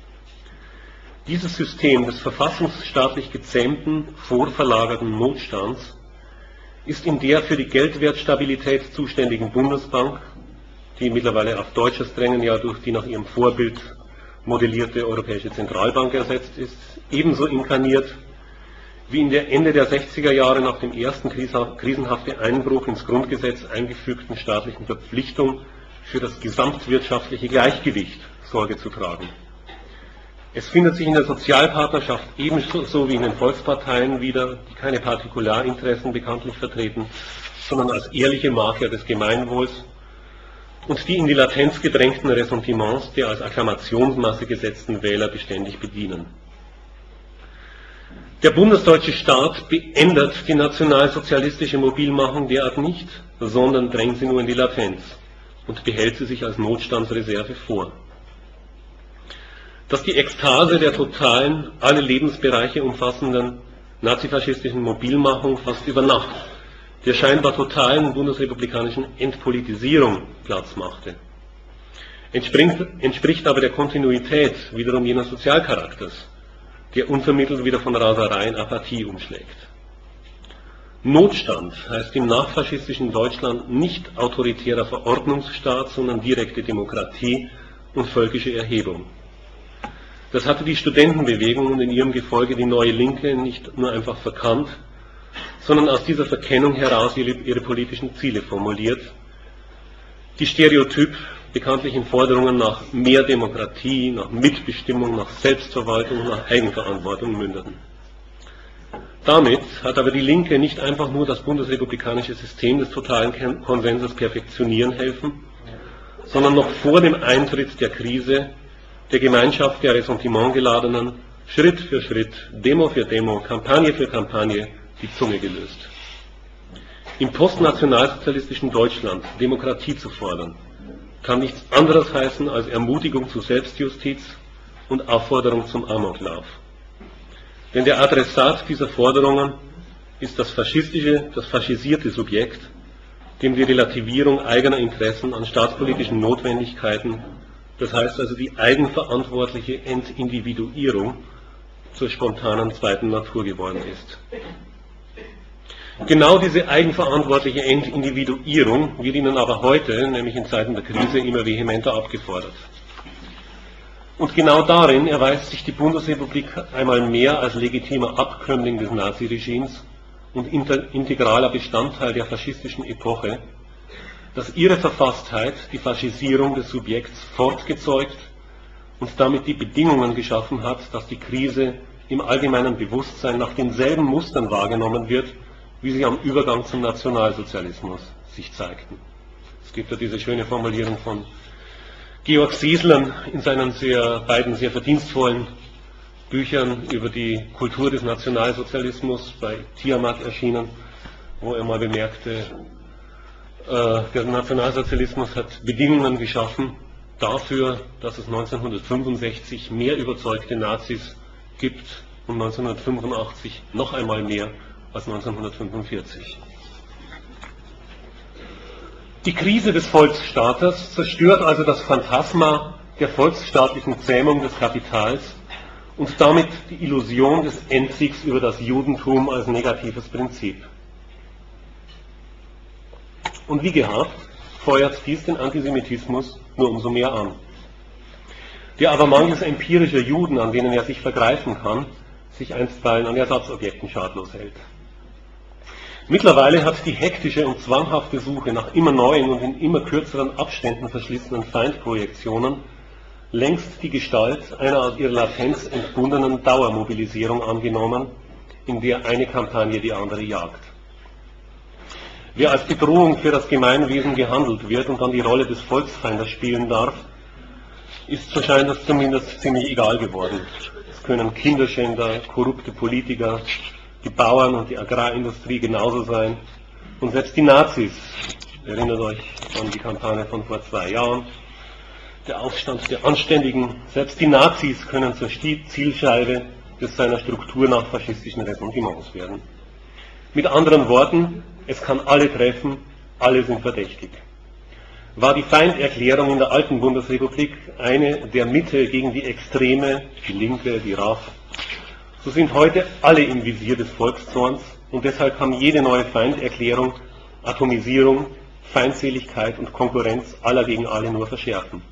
Dieses System des verfassungsstaatlich gezähmten, vorverlagerten Notstands ist in der für die Geldwertstabilität zuständigen Bundesbank, die mittlerweile auf deutsches Drängen ja durch die nach ihrem Vorbild modellierte Europäische Zentralbank ersetzt ist, ebenso inkarniert wie in der Ende der sechziger Jahre nach dem ersten krisenhaften Einbruch ins Grundgesetz eingefügten staatlichen Verpflichtung für das gesamtwirtschaftliche Gleichgewicht Sorge zu tragen. Es findet sich in der Sozialpartnerschaft ebenso wie in den Volksparteien wieder, die keine Partikularinteressen bekanntlich vertreten, sondern als ehrliche Makler des Gemeinwohls und die in die Latenz gedrängten Ressentiments der als Akklamationsmasse gesetzten Wähler beständig bedienen. Der bundesdeutsche Staat beendet die nationalsozialistische Mobilmachung derart nicht, sondern drängt sie nur in die Latenz und behält sie sich als Notstandsreserve vor. Dass die Ekstase der totalen, alle Lebensbereiche umfassenden nazifaschistischen Mobilmachung fast über Nacht der scheinbar totalen bundesrepublikanischen Entpolitisierung Platz machte, entspringt, entspricht aber der Kontinuität wiederum jener Sozialcharakters, der unvermittelt wieder von Raserei in Apathie umschlägt. Notstand heißt im nachfaschistischen Deutschland nicht autoritärer Verordnungsstaat, sondern direkte Demokratie und völkische Erhebung. Das hatte die Studentenbewegung und in ihrem Gefolge die Neue Linke nicht nur einfach verkannt, sondern aus dieser Verkennung heraus ihre, ihre politischen Ziele formuliert, die stereotyp bekanntlichen Forderungen nach mehr Demokratie, nach Mitbestimmung, nach Selbstverwaltung und nach Eigenverantwortung mündeten. Damit hat aber die Linke nicht einfach nur das bundesrepublikanische System des totalen Konsenses perfektionieren helfen, sondern noch vor dem Eintritt der Krise der Gemeinschaft der ressentimentgeladenen Schritt für Schritt, Demo für Demo, Kampagne für Kampagne die Zunge gelöst. Im postnationalsozialistischen Deutschland Demokratie zu fordern, kann nichts anderes heißen als Ermutigung zu Selbstjustiz und Aufforderung zum Amoklauf. Denn der Adressat dieser Forderungen ist das faschistische, das faschisierte Subjekt, dem die Relativierung eigener Interessen an staatspolitischen Notwendigkeiten, das heißt also die eigenverantwortliche Entindividuierung zur spontanen zweiten Natur geworden ist. Genau diese eigenverantwortliche Individuierung wird ihnen aber heute, nämlich in Zeiten der Krise, immer vehementer abgefordert. Und genau darin erweist sich die Bundesrepublik einmal mehr als legitimer Abkömmling des Naziregimes und integraler Bestandteil der faschistischen Epoche, dass ihre Verfasstheit die Faschisierung des Subjekts fortgezeugt und damit die Bedingungen geschaffen hat, dass die Krise im allgemeinen Bewusstsein nach denselben Mustern wahrgenommen wird, wie sie am Übergang zum Nationalsozialismus sich zeigten. Es gibt ja diese schöne Formulierung von Georg Seeßlern in seinen sehr, beiden sehr verdienstvollen Büchern über die Kultur des Nationalsozialismus, bei Tiamat erschienen, wo er mal bemerkte, äh, der Nationalsozialismus hat Bedingungen geschaffen dafür, dass es neunzehnhundertfünfundsechzig mehr überzeugte Nazis gibt und neunzehnhundertfünfundachtzig noch einmal mehr als neunzehnhundertfünfundvierzig. Die Krise des Volksstaates zerstört also das Phantasma der volksstaatlichen Zähmung des Kapitals und damit die Illusion des Endsiegs über das Judentum als negatives Prinzip. Und wie gehabt, feuert dies den Antisemitismus nur umso mehr an, der aber mangels empirischer Juden, an denen er sich vergreifen kann, sich einstweilen an Ersatzobjekten schadlos hält. Mittlerweile hat die hektische und zwanghafte Suche nach immer neuen und in immer kürzeren Abständen verschlissenen Feindprojektionen längst die Gestalt einer aus ihrer Latenz entbundenen Dauermobilisierung angenommen, in der eine Kampagne die andere jagt. Wer als Bedrohung für das Gemeinwesen gehandelt wird und dann die Rolle des Volksfeindes spielen darf, ist, so scheint es zumindest, ziemlich egal geworden. Es können Kinderschänder, korrupte Politiker, die Bauern und die Agrarindustrie genauso sein. Und selbst die Nazis, erinnert euch an die Kampagne von vor zwei Jahren, der Aufstand der Anständigen, selbst die Nazis können zur Zielscheibe des seiner Struktur nach faschistischen Ressentiments werden. Mit anderen Worten, es kann alle treffen, alle sind verdächtig. War die Feinderklärung in der alten Bundesrepublik eine der Mitte gegen die Extreme, die Linke, die R A F, so sind heute alle im Visier des Volkszorns und deshalb kann jede neue Feinderklärung Atomisierung, Feindseligkeit und Konkurrenz aller gegen alle nur verschärfen.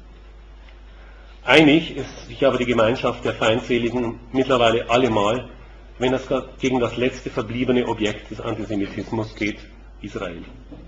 Einig ist sich aber die Gemeinschaft der Feindseligen mittlerweile allemal, wenn es gegen das letzte verbliebene Objekt des Antisemitismus geht, Israel.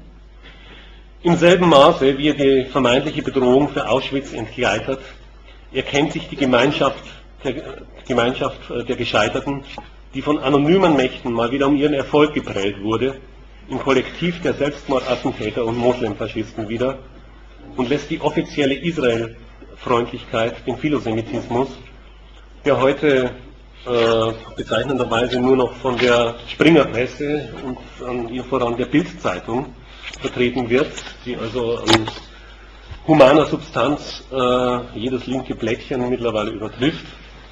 Im selben Maße, wie er die vermeintliche Bedrohung für Auschwitz entgleitet, erkennt sich die Gemeinschaft der, Gemeinschaft der Gescheiterten, die von anonymen Mächten mal wieder um ihren Erfolg geprellt wurde, im Kollektiv der Selbstmordattentäter und Moslemfaschisten wieder und lässt die offizielle Israel-Freundlichkeit, den Philosemitismus, der heute äh, bezeichnenderweise nur noch von der Springerpresse und an ihr voran der Bild-Zeitung vertreten wird, die also an humaner Substanz äh, jedes linke Blättchen mittlerweile übertrifft.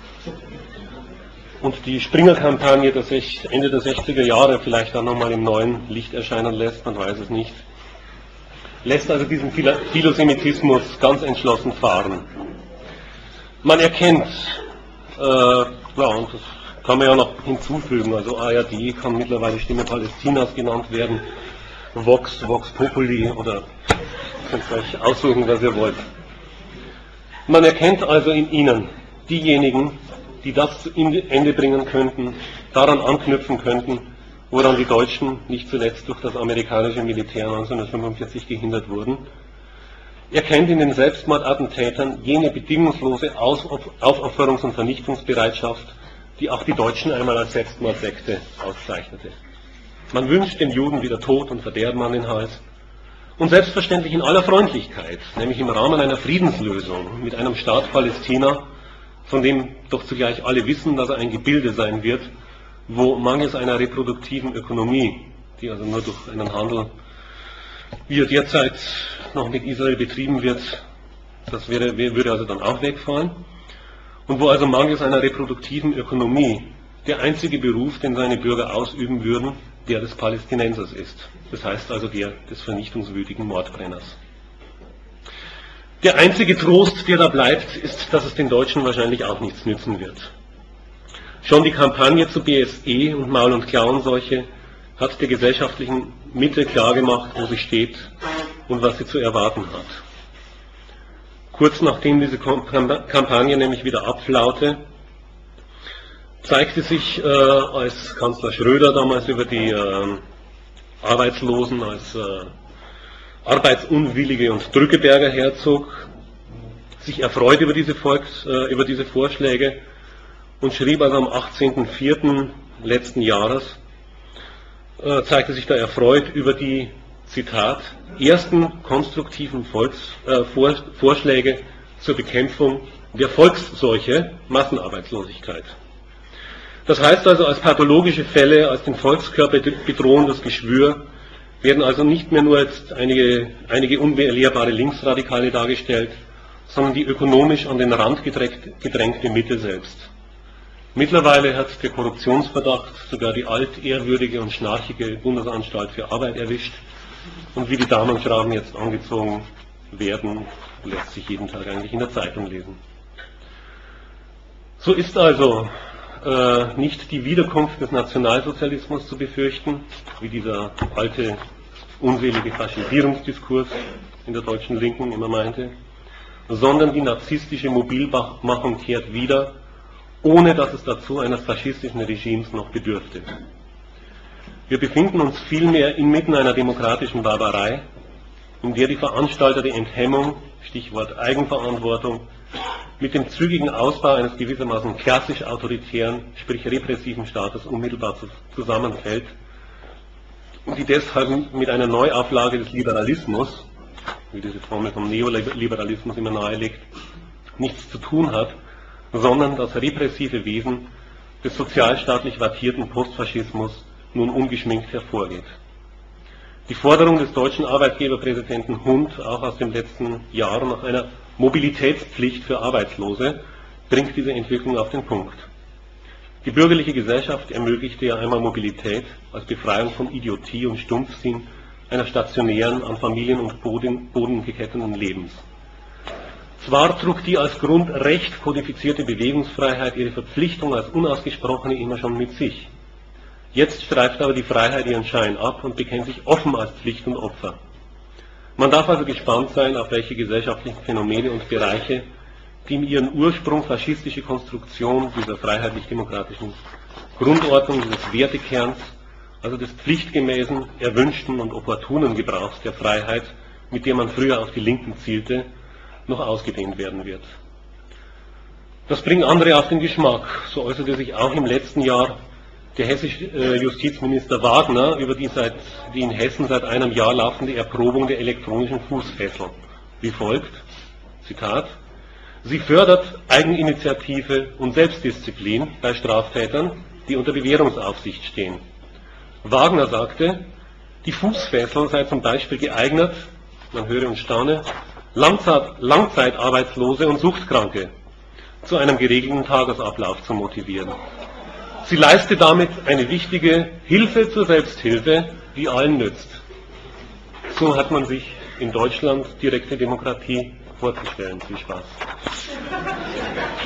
Und die Springer-Kampagne der Ende der sechziger Jahre vielleicht dann nochmal im neuen Licht erscheinen lässt, man weiß es nicht, lässt also diesen Philosemitismus ganz entschlossen fahren. Man erkennt, äh, ja, und das kann man ja noch hinzufügen, also A R D kann mittlerweile Stimme Palästinas genannt werden, Vox, Vox Populi oder könnt ihr euch aussuchen, was ihr wollt. Man erkennt also in ihnen diejenigen, die das zu Ende bringen könnten, daran anknüpfen könnten, woran die Deutschen nicht zuletzt durch das amerikanische Militär neunzehnhundertfünfundvierzig gehindert wurden. Er kennt in den Selbstmordattentätern jene bedingungslose Aufopferungs- und Vernichtungsbereitschaft, die auch die Deutschen einmal als Selbstmordsekte auszeichnete. Man wünscht den Juden wieder Tod und Verderben an den Hals. Und selbstverständlich in aller Freundlichkeit, nämlich im Rahmen einer Friedenslösung mit einem Staat Palästina, von dem doch zugleich alle wissen, dass er ein Gebilde sein wird, wo mangels einer reproduktiven Ökonomie, die also nur durch einen Handel, wie er derzeit noch mit Israel betrieben wird, das wäre, würde also dann auch wegfallen, und wo also mangels einer reproduktiven Ökonomie der einzige Beruf, den seine Bürger ausüben würden, der des Palästinensers ist. Das heißt also der des vernichtungswütigen Mordbrenners. Der einzige Trost, der da bleibt, ist, dass es den Deutschen wahrscheinlich auch nichts nützen wird. Schon die Kampagne zu B S E und Maul- und Klauenseuche hat der gesellschaftlichen Mitte klargemacht, wo sie steht und was sie zu erwarten hat. Kurz nachdem diese Kampagne nämlich wieder abflaute, zeigte sich, äh, als Kanzler Schröder damals über die äh, Arbeitslosen als äh, arbeitsunwillige und Drückeberger herzog, sich erfreut über diese, Volks, äh, über diese Vorschläge und schrieb also am achtzehnten vierten letzten Jahres, äh, zeigte sich da erfreut über die, Zitat, ersten konstruktiven Volks, äh, Vor, Vorschläge zur Bekämpfung der Volksseuche, Massenarbeitslosigkeit. Das heißt also, als pathologische Fälle, als den Volkskörper bedrohendes Geschwür, werden also nicht mehr nur jetzt einige, einige unbelehrbare Linksradikale dargestellt, sondern die ökonomisch an den Rand gedrängte Mitte selbst. Mittlerweile hat der Korruptionsverdacht sogar die altehrwürdige und schnarchige Bundesanstalt für Arbeit erwischt, und wie die Damenschrauben jetzt angezogen werden, lässt sich jeden Tag eigentlich in der Zeitung lesen. So ist also äh, nicht die Wiederkunft des Nationalsozialismus zu befürchten, wie dieser alte, unselige Faschisierungsdiskurs in der deutschen Linken immer meinte, sondern die narzisstische Mobilmachung kehrt wieder, ohne dass es dazu eines faschistischen Regimes noch bedürfte. Wir befinden uns vielmehr inmitten einer demokratischen Barbarei, in der die Veranstalter die Enthemmung, Stichwort Eigenverantwortung, mit dem zügigen Ausbau eines gewissermaßen klassisch autoritären, sprich repressiven Staates unmittelbar zusammenfällt und die deshalb mit einer Neuauflage des Liberalismus, wie diese Formel vom Neoliberalismus immer nahelegt, nichts zu tun hat, sondern das repressive Wesen des sozialstaatlich wattierten Postfaschismus nun ungeschminkt hervorgeht. Die Forderung des deutschen Arbeitgeberpräsidenten Hund, auch aus dem letzten Jahr, nach einer Mobilitätspflicht für Arbeitslose, bringt diese Entwicklung auf den Punkt. Die bürgerliche Gesellschaft ermöglichte ja einmal Mobilität als Befreiung von Idiotie und Stumpfsinn einer stationären, an Familien und Boden, Boden geketteten Lebens. Zwar trug die als Grundrecht kodifizierte Bewegungsfreiheit ihre Verpflichtung als unausgesprochene immer schon mit sich. Jetzt streift aber die Freiheit ihren Schein ab und bekennt sich offen als Pflicht und Opfer. Man darf also gespannt sein, auf welche gesellschaftlichen Phänomene und Bereiche die in ihren Ursprung faschistische Konstruktion dieser freiheitlich-demokratischen Grundordnung, dieses Wertekerns, also des pflichtgemäßen, erwünschten und opportunen Gebrauchs der Freiheit, mit der man früher auf die Linken zielte, noch ausgedehnt werden wird. Das bringt andere auf den Geschmack. So äußerte sich auch im letzten Jahr der hessische äh, Justizminister Wagner über die, seit, die in Hessen seit einem Jahr laufende Erprobung der elektronischen Fußfessel. Wie folgt, Zitat, sie fördert Eigeninitiative und Selbstdisziplin bei Straftätern, die unter Bewährungsaufsicht stehen. Wagner sagte, die Fußfessel sei zum Beispiel geeignet, man höre und staune, Langzeit, Langzeitarbeitslose und Suchtkranke zu einem geregelten Tagesablauf zu motivieren. Sie leiste damit eine wichtige Hilfe zur Selbsthilfe, die allen nützt. So hat man sich in Deutschland direkte Demokratie vorzustellen. Viel Spaß.